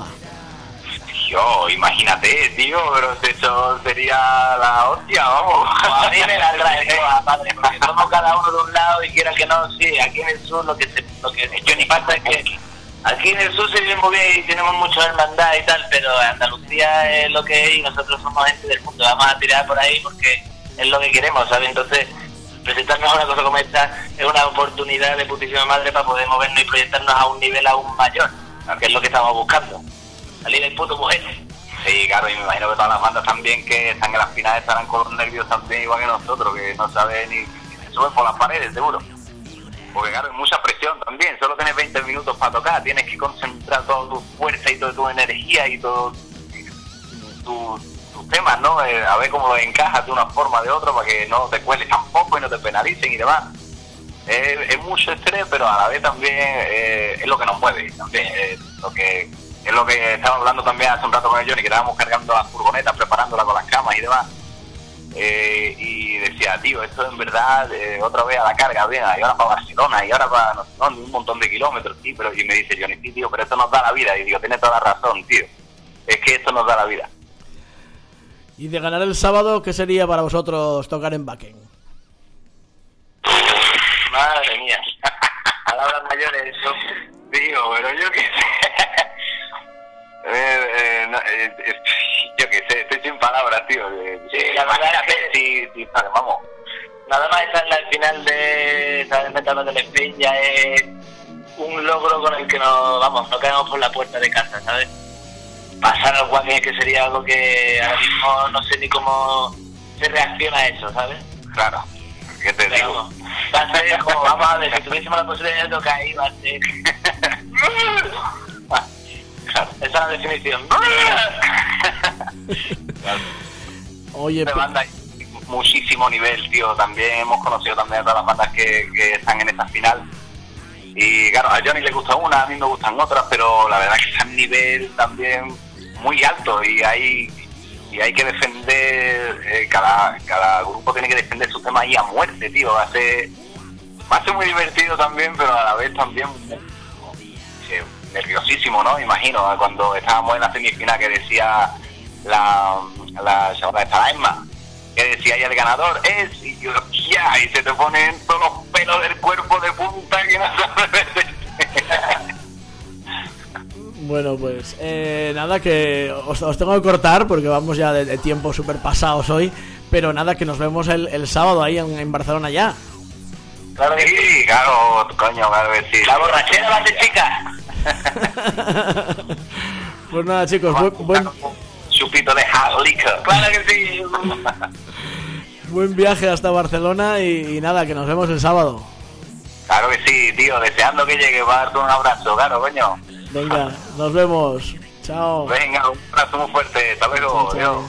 Speaker 5: Yo, imagínate, tío, pero eso sería la hostia, vamos.
Speaker 10: A mí me la trae toda, padre, porque somos cada uno de un lado y quiera que no, sí, aquí en el sur lo que se, lo que yo ni pasa es que aquí en el sur se vive muy bien y tenemos mucha hermandad y tal, pero Andalucía es lo que es y nosotros somos gente del mundo, vamos a tirar por ahí porque es lo que queremos, ¿sabes? Entonces, presentarnos una cosa como esta es una oportunidad de putísima madre para poder movernos y proyectarnos a un nivel aún mayor, que es lo que estamos buscando. Salir del puto mujer.
Speaker 5: Sí, claro, y me imagino que todas las bandas también que están en las finales estarán con los nervios también igual que nosotros, que no saben ni, ni se suben por las paredes, seguro. Porque claro, hay mucha presión
Speaker 10: presión también, solo tienes veinte minutos para tocar, tienes que concentrar toda tu fuerza y toda tu energía y todos tu, tus temas, ¿no? Eh, a ver cómo los encajas de una forma o de otra para que no te cueles tampoco y no te penalicen y demás. Es, es mucho estrés, pero a la vez también eh, es lo que nos mueve, también eh, lo que es lo que estaba hablando también hace un rato con el Johnny, que estábamos cargando las furgonetas, preparándola con las camas y demás. Eh, y decía, tío, esto en verdad eh, otra vez a la carga, bien, y ahora para Barcelona, y ahora para no sé dónde, un montón de kilómetros, tío, pero, y me dice Johnny, sí, tío, pero esto nos da la vida, y digo, tienes toda la razón, tío, es que esto nos da la vida.
Speaker 1: Y de ganar el sábado, ¿qué sería para vosotros tocar en Wacken?
Speaker 10: Madre mía, palabras mayores, eso, tío, pero yo qué sé, eh, eh, no, eh, eh, yo qué sé, estoy sin palabras, tío. Sí, la verdad es que sí, sí, vale, vamos. Nada más estar en la final de estar Metal Battle Spain ya es un logro con el que nos, vamos, no caemos por la puerta de casa, ¿sabes? Pasar al Wacken es que sería algo que ahora mismo no sé ni cómo se reacciona a eso, ¿sabes? Claro, ¿qué te Pero, digo? Va a ser como, vamos a ver, si tuviésemos la posibilidad de tocar ahí, va a ser... Claro, esa es la definición.
Speaker 1: Oye,
Speaker 10: de banda hay muchísimo nivel, tío. También hemos conocido también a todas las bandas que, que están en esta final. Y claro, a Johnny le gusta una, a mí me gustan otras, pero la verdad es que está en nivel también muy alto y hay y hay que defender, eh, cada, cada grupo tiene que defender su tema ahí a muerte, tío. Va a ser, va a ser muy divertido también, pero a la vez también eh, nerviosísimo, ¿no? Imagino, cuando estábamos en la semifinal que decía la la chavala esta, la Emma, que decía, y el ganador es, y yo, ya, y se te ponen todos los pelos del cuerpo de punta que no sabes.
Speaker 1: Bueno, pues eh, nada, que os, os tengo que cortar porque vamos ya de, de tiempo súper pasados hoy, pero nada, que nos vemos el, el sábado ahí en, en Barcelona ya.
Speaker 10: Claro que sí, claro, coño, claro que sí. La borrachera va de chica.
Speaker 1: Pues nada, chicos, buen, buen
Speaker 10: chupito de Jalica. Claro que sí.
Speaker 1: Buen viaje hasta Barcelona y, y nada, que nos vemos el sábado.
Speaker 10: Claro que sí, tío, deseando que llegue para darte un abrazo, claro, coño.
Speaker 1: Venga, nos vemos. Chao.
Speaker 10: Venga, un abrazo muy fuerte. Hasta luego.
Speaker 1: Chao, chao.
Speaker 10: Adiós.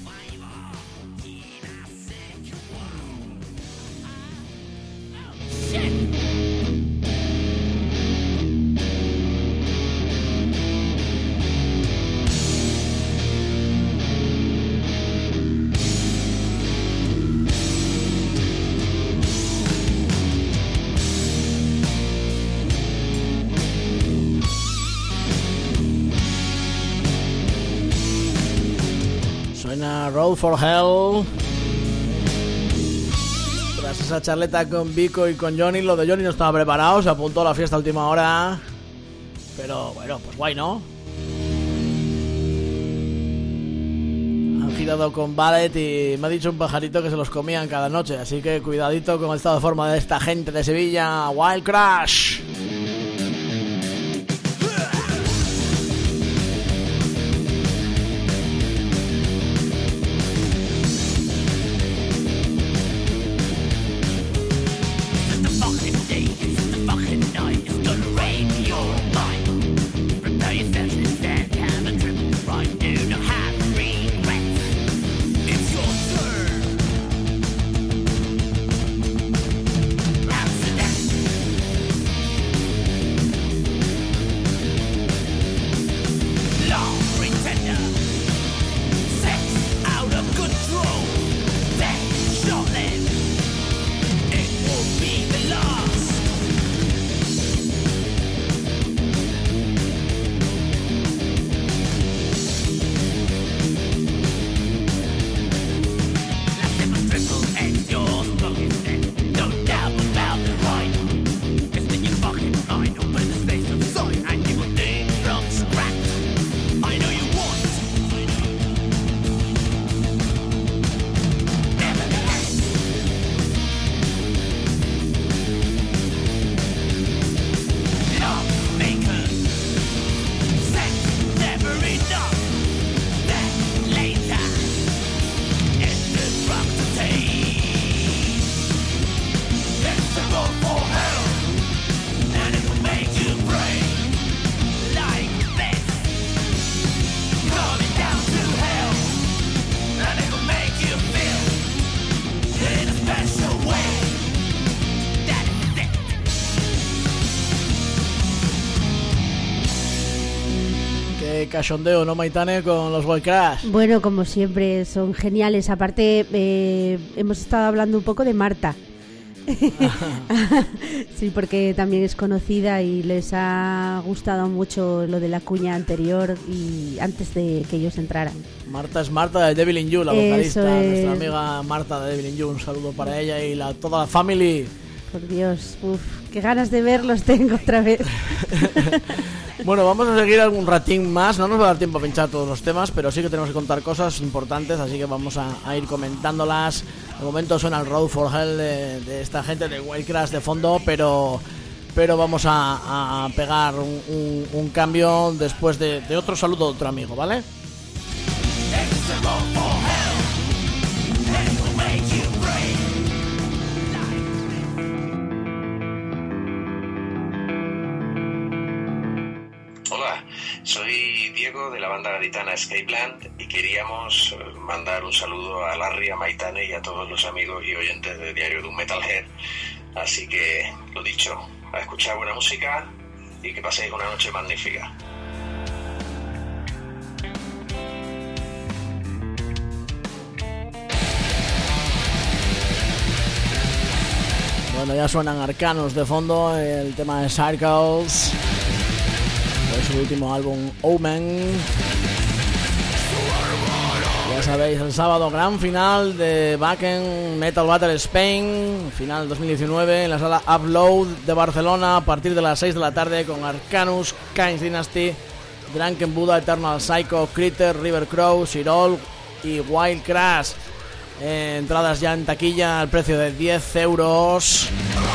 Speaker 1: Suena Road for Hell. Tras esa charleta con Vico y con Johnny, lo de Johnny no estaba preparado, se apuntó a la fiesta a última hora. Pero bueno, pues guay, ¿no? Han girado con Ballet y me ha dicho un pajarito que se los comían cada noche, así que cuidadito con el estado de forma de esta gente de Sevilla. Wild Crash. cachondeo, ¿no, Maitane, con los Wild Crash?
Speaker 2: Bueno, como siempre, son geniales. Aparte, eh, hemos estado hablando un poco de Marta. Sí, porque también es conocida y les ha gustado mucho lo de la cuña anterior y antes de que ellos entraran.
Speaker 1: Marta es Marta de Devil in You, la vocalista,
Speaker 2: es.
Speaker 1: Nuestra amiga Marta de Devil in You. Un saludo para ella y la, toda la family.
Speaker 2: Por Dios, uf, qué ganas de verlos tengo otra vez.
Speaker 1: Bueno, vamos a seguir algún ratín más. No nos va a dar tiempo a pinchar todos los temas, pero sí que tenemos que contar cosas importantes, así que vamos a, a ir comentándolas. De momento suena el Road for Hell de, de esta gente de Wild Crash de fondo, pero pero vamos a, a pegar un, un, un cambio después de, de otro saludo de otro amigo, ¿vale?
Speaker 11: Hola, soy Diego de la banda gaditana Escapeland y queríamos mandar un saludo a Larry, a Maitane y a todos los amigos y oyentes de Diario de un Metalhead. Así que, lo dicho, a escuchar buena música y que paséis una noche magnífica.
Speaker 1: Bueno, ya suenan Arcanos de fondo, el tema de Circles. Es su último álbum, Omen. Ya sabéis, el sábado gran final de Wacken Metal Battle Spain, final dos mil diecinueve, en la sala Upload de Barcelona, a partir de las seis de la tarde, con Arcanus, Kain's Dynasty, Drunken Buddha, Eternal Psycho, Critter, River Crow, Sirol y Wild Crash. Eh, entradas ya en taquilla al precio de diez euros.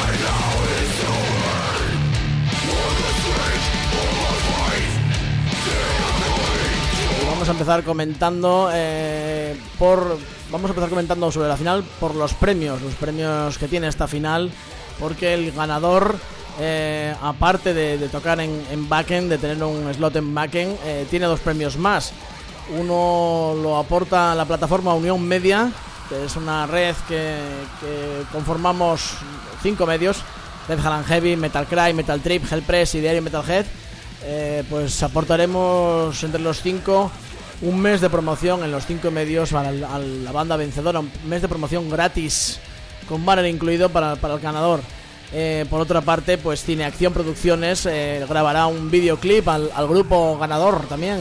Speaker 1: Vamos a empezar comentando eh, por vamos a empezar comentando sobre la final por los premios, los premios que tiene esta final, porque el ganador, eh, aparte de, de tocar en, en Wacken, de tener un slot en Wacken, eh, tiene dos premios más. Uno lo aporta la plataforma Unión Media, que es una red que, que conformamos cinco medios: Red Hall and Heavy, Metal Cry, Metal Trip, Hellpress y Diario Metalhead. Eh, pues aportaremos entre los cinco un mes de promoción en los cinco medios a la, a la banda vencedora, un mes de promoción gratis con banner incluido para, para el ganador. Eh, por otra parte, pues Cine Acción Producciones eh, grabará un videoclip al, al grupo ganador también.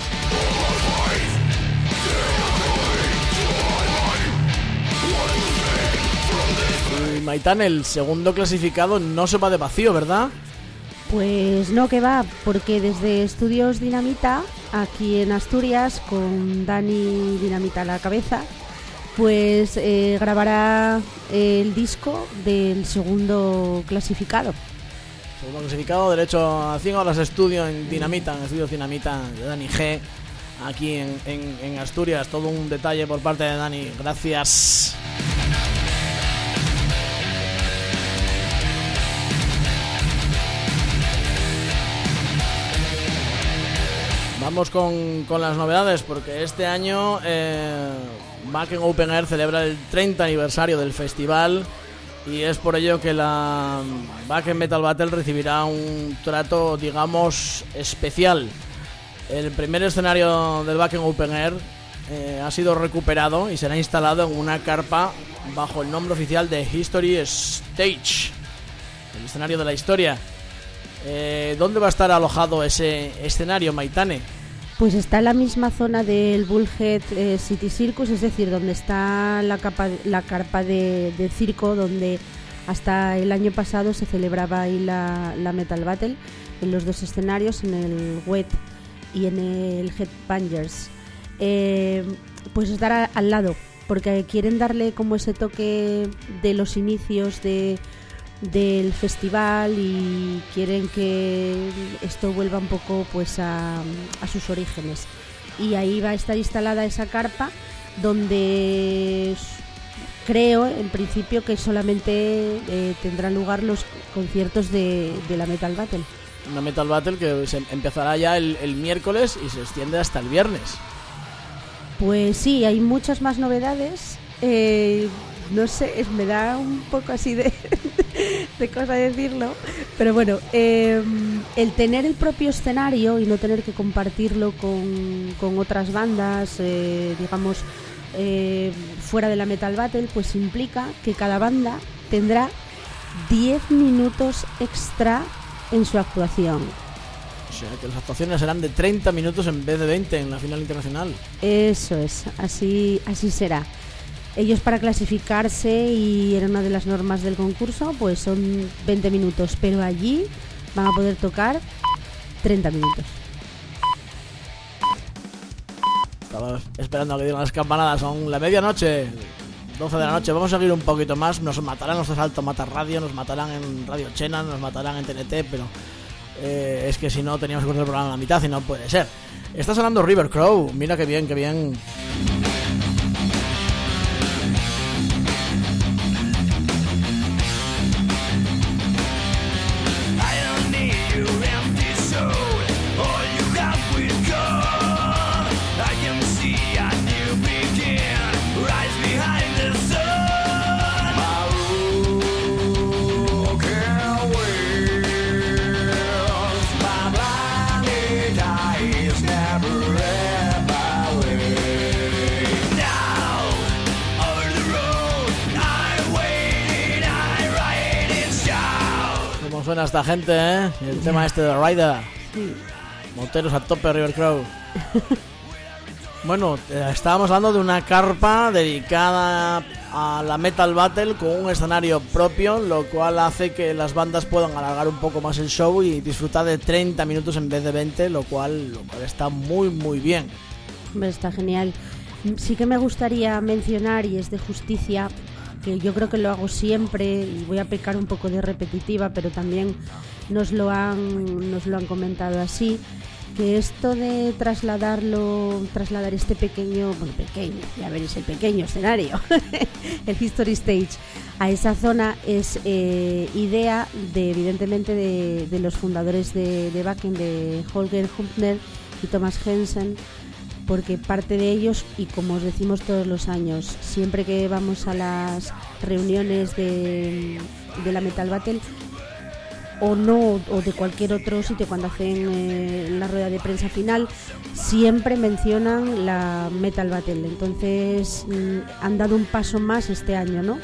Speaker 1: Y Maitán, el segundo clasificado no se va de vacío, ¿verdad?
Speaker 2: Pues no, que va, porque desde Estudios Dinamita, aquí en Asturias, con Dani Dinamita a la cabeza, pues eh, grabará el disco del segundo clasificado.
Speaker 1: Segundo clasificado, derecho a cien horas de estudio en Dinamita, en Estudios Dinamita de Dani G, aquí en, en, en Asturias. Todo un detalle por parte de Dani, gracias. Vamos con, con las novedades, porque este año eh, Wacken Open Air celebra el treinta aniversario del festival, y es por ello que la Wacken Metal Battle recibirá un trato, digamos, especial. El primer escenario del Wacken Open Air eh, ha sido recuperado y será instalado en una carpa bajo el nombre oficial de History Stage, el escenario de la historia. Eh, ¿Dónde va a estar alojado ese escenario, Maitane?
Speaker 2: Pues está en la misma zona del Bullhead eh, City Circus, es decir, donde está la, capa, la carpa de, de circo, donde hasta el año pasado se celebraba ahí la, la Metal Battle, en los dos escenarios, en el Wet y en el Headbangers. Eh, pues estará al lado, porque quieren darle como ese toque de los inicios de... del festival, y quieren que esto vuelva un poco pues a, a sus orígenes, y ahí va a estar instalada esa carpa donde creo en principio que solamente eh, tendrán lugar los conciertos de, de la Metal Battle.
Speaker 1: Una Metal Battle que se empezará ya el, el miércoles y se extiende hasta el viernes.
Speaker 2: Pues sí, hay muchas más novedades. eh, No sé, es, me da un poco así de, de cosa decirlo, pero bueno, eh, el tener el propio escenario y no tener que compartirlo con, con otras bandas, eh, digamos, eh, fuera de la Metal Battle, pues implica que cada banda tendrá diez minutos extra en su actuación.
Speaker 1: O sea, que las actuaciones serán de treinta minutos en vez de veinte en la final internacional.
Speaker 2: Eso es, así, así será. Ellos, para clasificarse, y era una de las normas del concurso, pues son veinte minutos, pero allí van a poder tocar treinta minutos.
Speaker 1: Estaba esperando a que dieran las campanadas, son la medianoche, doce de la noche. Vamos a seguir un poquito más, nos matarán los Asalto Mata Radio, nos matarán en Radio Chena, nos matarán en T N T, pero eh, es que si no teníamos que cortar el programa a la mitad y no puede ser. Está sonando River Crow, mira qué bien, qué bien. Suena esta gente, ¿eh? El tema este de Rider. Sí. Moteros a tope, River Crow. Bueno, eh, estábamos hablando de una carpa dedicada a la Metal Battle con un escenario propio, lo cual hace que las bandas puedan alargar un poco más el show y disfrutar de treinta minutos en vez de veinte, lo cual, lo cual está muy, muy bien.
Speaker 2: Está genial. Sí que me gustaría mencionar, y es de justicia, que yo creo que lo hago siempre y voy a pecar un poco de repetitiva, pero también nos lo han nos lo han comentado así, que esto de trasladarlo trasladar este pequeño, bueno, pequeño, ya veréis, el pequeño escenario, el History Stage, a esa zona es eh, idea de, evidentemente, de, de los fundadores de, de Wacken, de Holger Humpner y Thomas Hensen, porque parte de ellos, y como os decimos todos los años, siempre que vamos a las reuniones de, de la Metal Battle, o no, o de cualquier otro sitio, cuando hacen eh, la rueda de prensa final, siempre mencionan la Metal Battle. Entonces mmm, han dado un paso más este año, ¿no?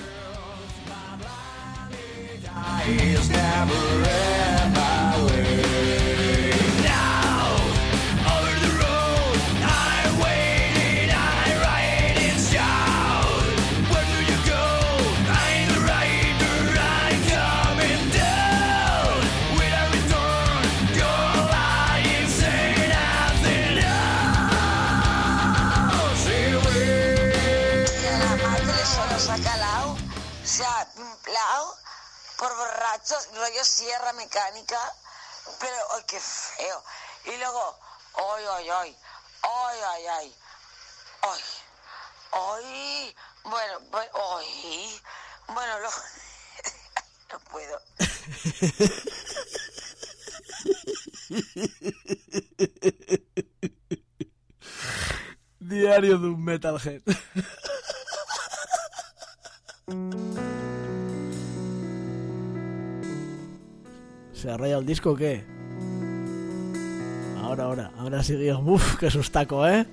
Speaker 12: Por borrachos, rollo sierra mecánica, pero ¡ay, qué feo! Y luego, ¡ay, ay, ay! ¡Ay, ay, ay! ¡Ay! ¡Ay! Bueno, bueno, ¡ay! Bueno, lo... no puedo.
Speaker 1: Diario de un Metalhead. ¿Se ha rayado el disco o qué? Ahora, ahora, ahora sí, uff, qué sustaco, ¿eh?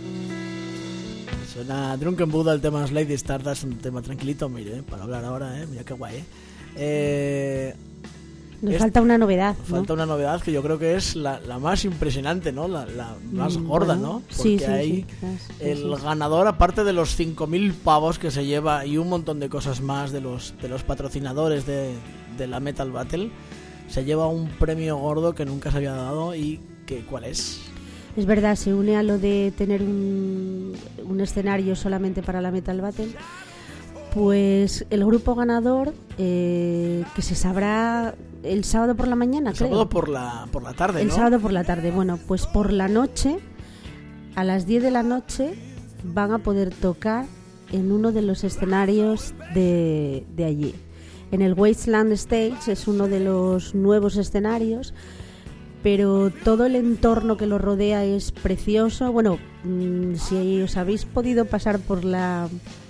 Speaker 1: Suena Drunken Buddha, el tema Lady Stardust, un tema tranquilito, mire, para hablar ahora, ¿eh? Mira qué guay, ¿eh? eh
Speaker 2: Nos es, falta una novedad, ¿no?
Speaker 1: Falta una novedad que yo creo que es la, la más impresionante, ¿no? La, la más mm, gorda, bueno, ¿no? Porque
Speaker 2: sí, sí,
Speaker 1: ahí
Speaker 2: sí, quizás, sí,
Speaker 1: el
Speaker 2: sí.
Speaker 1: ganador, aparte de los cinco mil pavos que se lleva y un montón de cosas más de los, de los patrocinadores de, de la Metal Battle, se lleva un premio gordo que nunca se había dado. ¿Y que, cuál es?
Speaker 2: Es verdad, se une a lo de tener un, un escenario solamente para la Metal Battle. Pues el grupo ganador, eh, que se sabrá el sábado por la mañana,
Speaker 1: el
Speaker 2: creo.
Speaker 1: sábado por la, por la tarde,
Speaker 2: El
Speaker 1: ¿no?
Speaker 2: sábado por la tarde. Bueno, pues por la noche, a las diez de la noche, van a poder tocar en uno de los escenarios de, de allí. En el Wasteland Stage, es uno de los nuevos escenarios, pero todo el entorno que lo rodea es precioso. Bueno, mmm, si os habéis podido pasar por la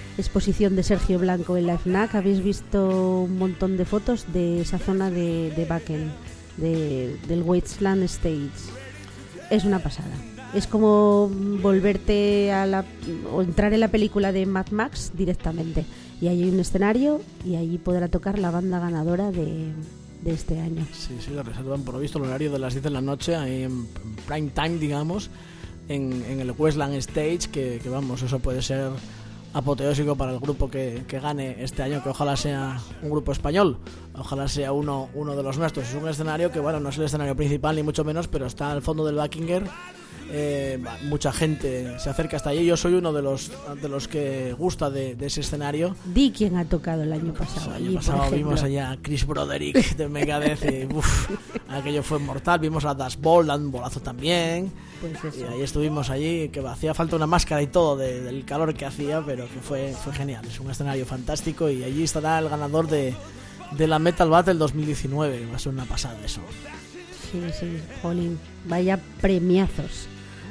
Speaker 2: exposición de Sergio Blanco en la FNAC, habéis visto un montón de fotos de esa zona de, de Wacken, de, del Wasteland Stage. Es una pasada. Es como volverte a la o entrar en la película de Mad Max directamente. Y ahí hay un escenario y allí podrá tocar la banda ganadora de, de este año.
Speaker 1: Sí, sí, la reservan por lo visto el horario de las diez de la noche, ahí en, en prime time, digamos, en, en el Wasteland Stage, que, que vamos, eso puede ser apoteósico para el grupo que, que gane este año, que ojalá sea un grupo español, ojalá sea uno, uno de los nuestros. Es un escenario que, bueno, no es el escenario principal ni mucho menos, pero está al fondo del Buckinger. Eh, mucha gente se acerca hasta allí. Yo soy uno de los de los que gusta de, de ese escenario.
Speaker 2: Di quién ha tocado el año pasado.
Speaker 1: El año
Speaker 2: allí,
Speaker 1: pasado vimos allá a Chris Broderick de Megadeth y uf, aquello fue mortal. Vimos a Das Ball dando un bolazo también.
Speaker 2: Pues
Speaker 1: y ahí estuvimos allí, que hacía falta una máscara y todo de, del calor que hacía, pero que fue, fue genial. Es un escenario fantástico y allí estará el ganador de, de la Metal Battle dos mil diecinueve. Va a ser una pasada eso.
Speaker 2: Sí, sí, jolín, vaya premiazos.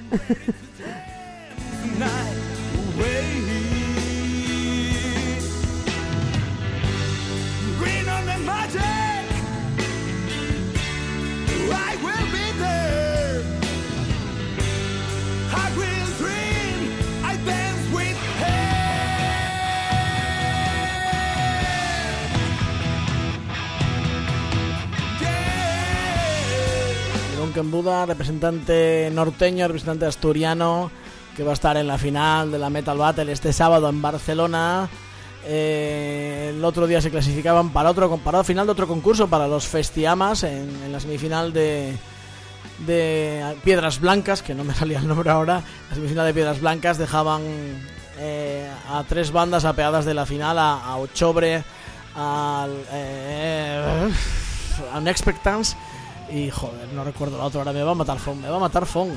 Speaker 1: Drunken Buddha, representante norteño, representante asturiano, que va a estar en la final de la Metal Battle este sábado en Barcelona. Eh, el otro día se clasificaban para otro para final de otro concurso, para los Festiamas, en, en la semifinal de, de Piedras Blancas, que no me salía el nombre ahora. La semifinal de Piedras Blancas dejaban eh, a tres bandas apeadas de la final, a, a Ochobre, al eh, a Unexpectance y joder, no recuerdo la otra, ahora me va a matar Fon, me va a matar Fon.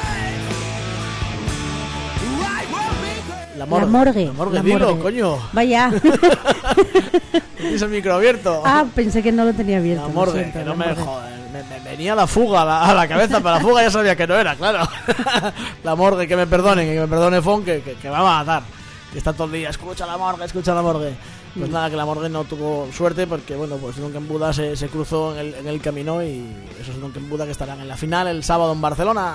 Speaker 1: La morgue.
Speaker 2: La morgue.
Speaker 1: La morgue,
Speaker 2: la
Speaker 1: dilo,
Speaker 2: morgue.
Speaker 1: coño.
Speaker 2: Vaya.
Speaker 1: Tienes el micro abierto.
Speaker 2: Ah, pensé que no lo tenía abierto.
Speaker 1: La morgue,
Speaker 2: siento,
Speaker 1: que
Speaker 2: la
Speaker 1: no me
Speaker 2: morgue.
Speaker 1: joder. Me, me venía la fuga a la, a la cabeza, pero la fuga ya sabía que no era, claro. La morgue, que me perdonen, que me perdone Fon, que, que, que me va a matar. Que está todo el día, escucha la morgue, escucha la morgue. Pues mm. nada, que la morgue no tuvo suerte porque, bueno, pues Drunken Buddha se, se cruzó en el, en el camino y esos Drunken Buddha que estarán en la final el sábado en Barcelona.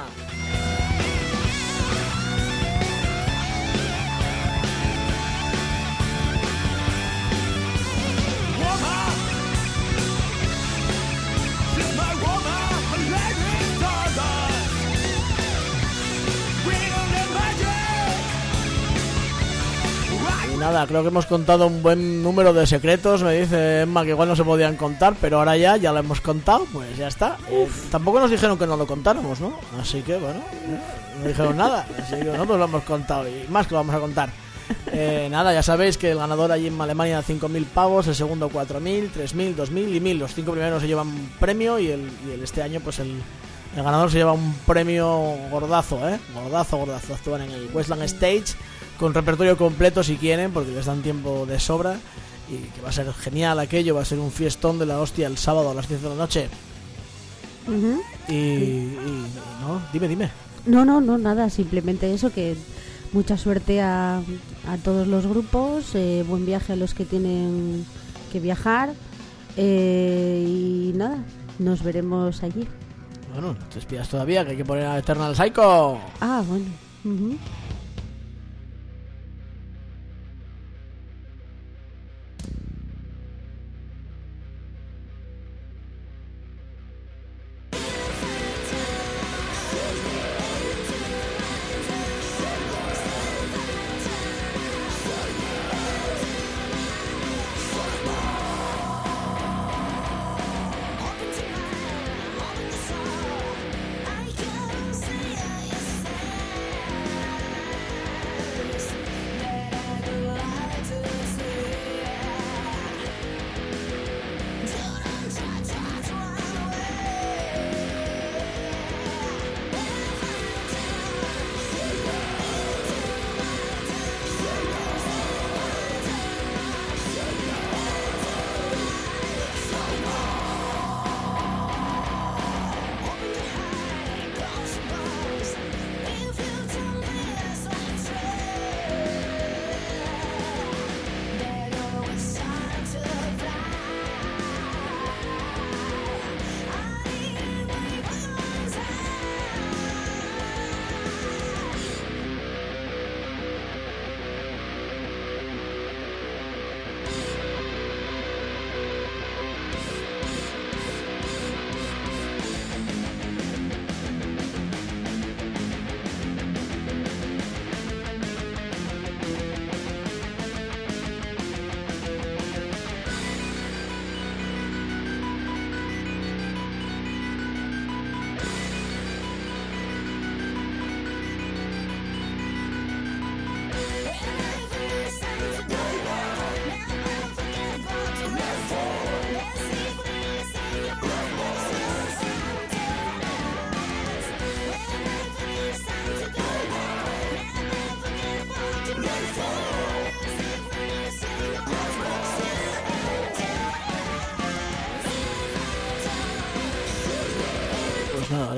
Speaker 1: Nada, creo que hemos contado un buen número de secretos. Me dice Emma que igual no se podían contar, pero ahora ya, ya lo hemos contado, pues ya está. Eh, tampoco nos dijeron que no lo contáramos, ¿no? Así que, bueno, no dijeron nada. Así que nosotros lo hemos contado y más que lo vamos a contar. Eh, nada, ya sabéis que el ganador allí en Alemania cinco mil pavos, el segundo cuatro mil, tres mil, dos mil y mil. Los cinco primeros se llevan un premio y el, y el este año, pues el, el ganador se lleva un premio gordazo, ¿eh? Gordazo, gordazo. Actúan en el Wasteland Stage con repertorio completo si quieren, porque les dan tiempo de sobra y que va a ser genial aquello, va a ser un fiestón de la hostia el sábado a las diez de la noche.
Speaker 2: Uh-huh.
Speaker 1: y, y, y no, dime, dime.
Speaker 2: No, no, no, nada, simplemente eso, que mucha suerte a, a todos los grupos, eh, buen viaje a los que tienen que viajar eh, y nada, nos veremos allí.
Speaker 1: Bueno, no te despidas todavía, que hay que poner a Eternal Psycho.
Speaker 2: Ah, bueno. Uh-huh.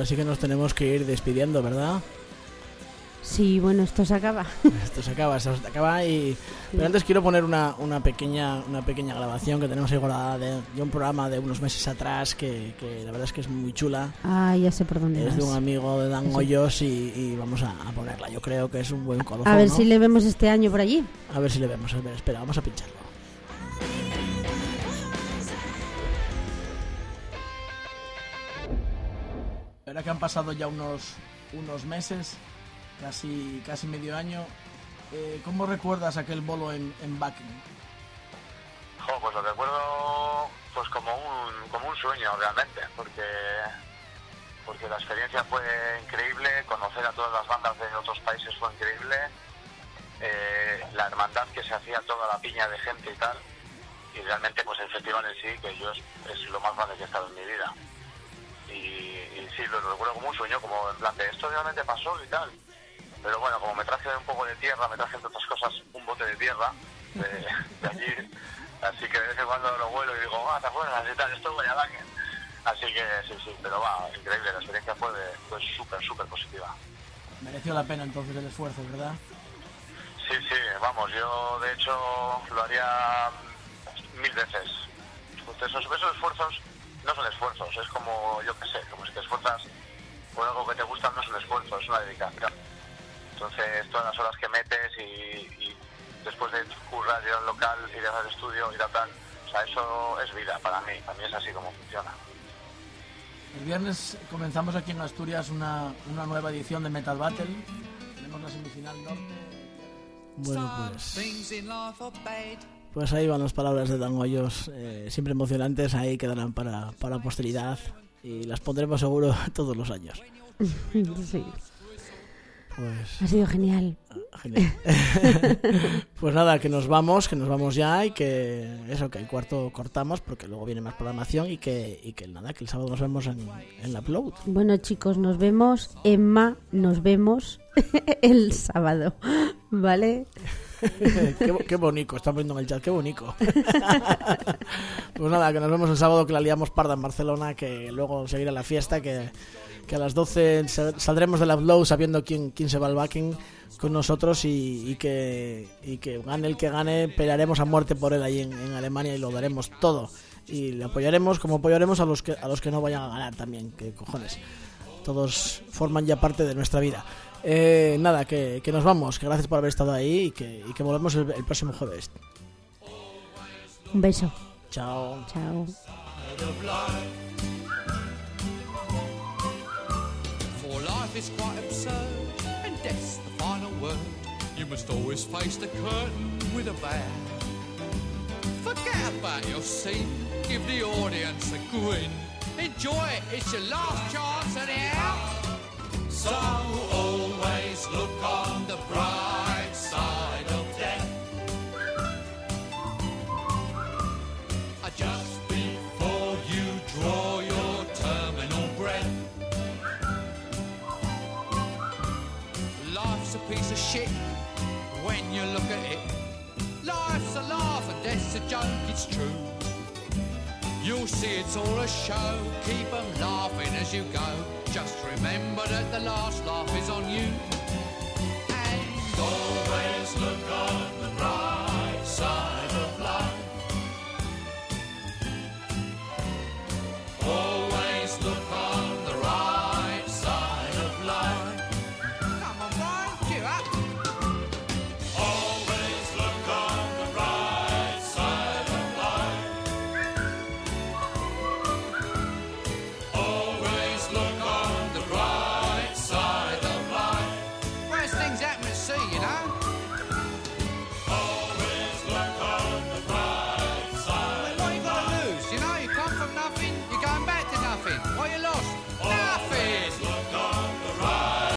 Speaker 1: ahora sí que nos tenemos que ir despidiendo, ¿verdad?
Speaker 2: Sí, bueno, esto se acaba.
Speaker 1: Esto se acaba, esto se acaba y... Pero antes quiero poner una, una pequeña una pequeña grabación que tenemos ahí guardada de, de un programa de unos meses atrás que, que la verdad es que es muy chula.
Speaker 2: Ah, ya sé por dónde
Speaker 1: Es
Speaker 2: vas.
Speaker 1: de un amigo de Dan
Speaker 2: Sí.
Speaker 1: Hoyos y, y vamos a, a ponerla. Yo creo que es un buen colofón,
Speaker 2: A ver
Speaker 1: ¿no?
Speaker 2: si le vemos este año por allí.
Speaker 1: A ver si le vemos. A ver, espera, vamos a pincharlo. Ahora que han pasado ya unos, unos meses, casi, casi medio año, eh, ¿cómo recuerdas aquel bolo en, en Wacken?
Speaker 5: Jo, pues lo recuerdo pues como un, como un sueño realmente, porque, porque la experiencia fue increíble, conocer a todas las bandas de otros países fue increíble, eh, la hermandad que se hacía, toda la piña de gente y tal, y realmente pues el festival en sí, que yo es, es lo más grande que he estado en mi vida. Y, y sí, lo recuerdo como un sueño, como en plan de esto realmente pasó y tal. Pero bueno, como me traje un poco de tierra, me traje entre otras cosas un bote de tierra de, de allí, así que de vez en cuando lo vuelo y digo, ah, ¿te acuerdas? Y tal, esto voy a Wacken. Así que sí, sí, pero va, increíble, la experiencia fue, fue súper, súper positiva.
Speaker 1: Mereció la pena entonces el esfuerzo, ¿verdad?
Speaker 5: Sí, sí, vamos, yo de hecho lo haría mil veces. Entonces, esos, esos esfuerzos no son esfuerzos, es como, yo qué sé, como si te esfuerzas por algo que te gusta, no es un esfuerzo, es una dedicación. Entonces, todas las horas que metes y, y después de currar, ir al local, ir al estudio, ir a tal, o sea, eso es vida para mí, para mí es así como funciona.
Speaker 1: El viernes comenzamos aquí en Asturias una, una nueva edición de Metal Battle. Tenemos la semifinal norte. Bueno, pues... Pues ahí van las palabras de Dan Hoyos, eh, siempre emocionantes, ahí quedarán para, para la posteridad y las pondremos seguro todos los años.
Speaker 2: Sí.
Speaker 1: Pues...
Speaker 2: Ha sido genial.
Speaker 1: Genial. Pues nada, que nos vamos, que nos vamos ya y que eso, que el cuarto cortamos porque luego viene más programación y que, y que nada, que el sábado nos vemos en, en la Upload.
Speaker 2: Bueno, chicos, nos vemos. Emma, nos vemos el sábado, ¿vale?
Speaker 1: qué, qué bonito, está poniendo en el chat, qué bonito. Pues nada, que nos vemos el sábado, que la liamos parda en Barcelona, que luego seguirá la fiesta, que, que a las doce saldremos de la Upload sabiendo quién, quién se va al Wacken con nosotros y, y, que, y que gane el que gane, pelearemos a muerte por él ahí en, en Alemania y lo daremos todo. Y le apoyaremos como apoyaremos a los que, a los que no vayan a ganar también, que cojones. Todos forman ya parte de nuestra vida. Eh, nada, que, que nos vamos, que gracias por haber estado ahí y que, y que volvemos el, el próximo jueves.
Speaker 2: Un beso.
Speaker 1: Chao.
Speaker 2: Chao.
Speaker 13: For life is quite absurd, and death's the final word. You must always face the curtain with a bow. Forget about your scene, give the audience a grin. Enjoy it, it's your last chance anyhow. So always look on the bright side of death. Just before you draw your terminal breath. Life's a piece of shit when you look at it. Life's a laugh and death's a joke, it's true. You'll see it's all a show, keep 'em laughing as you go. Just remember that the last laugh is on you.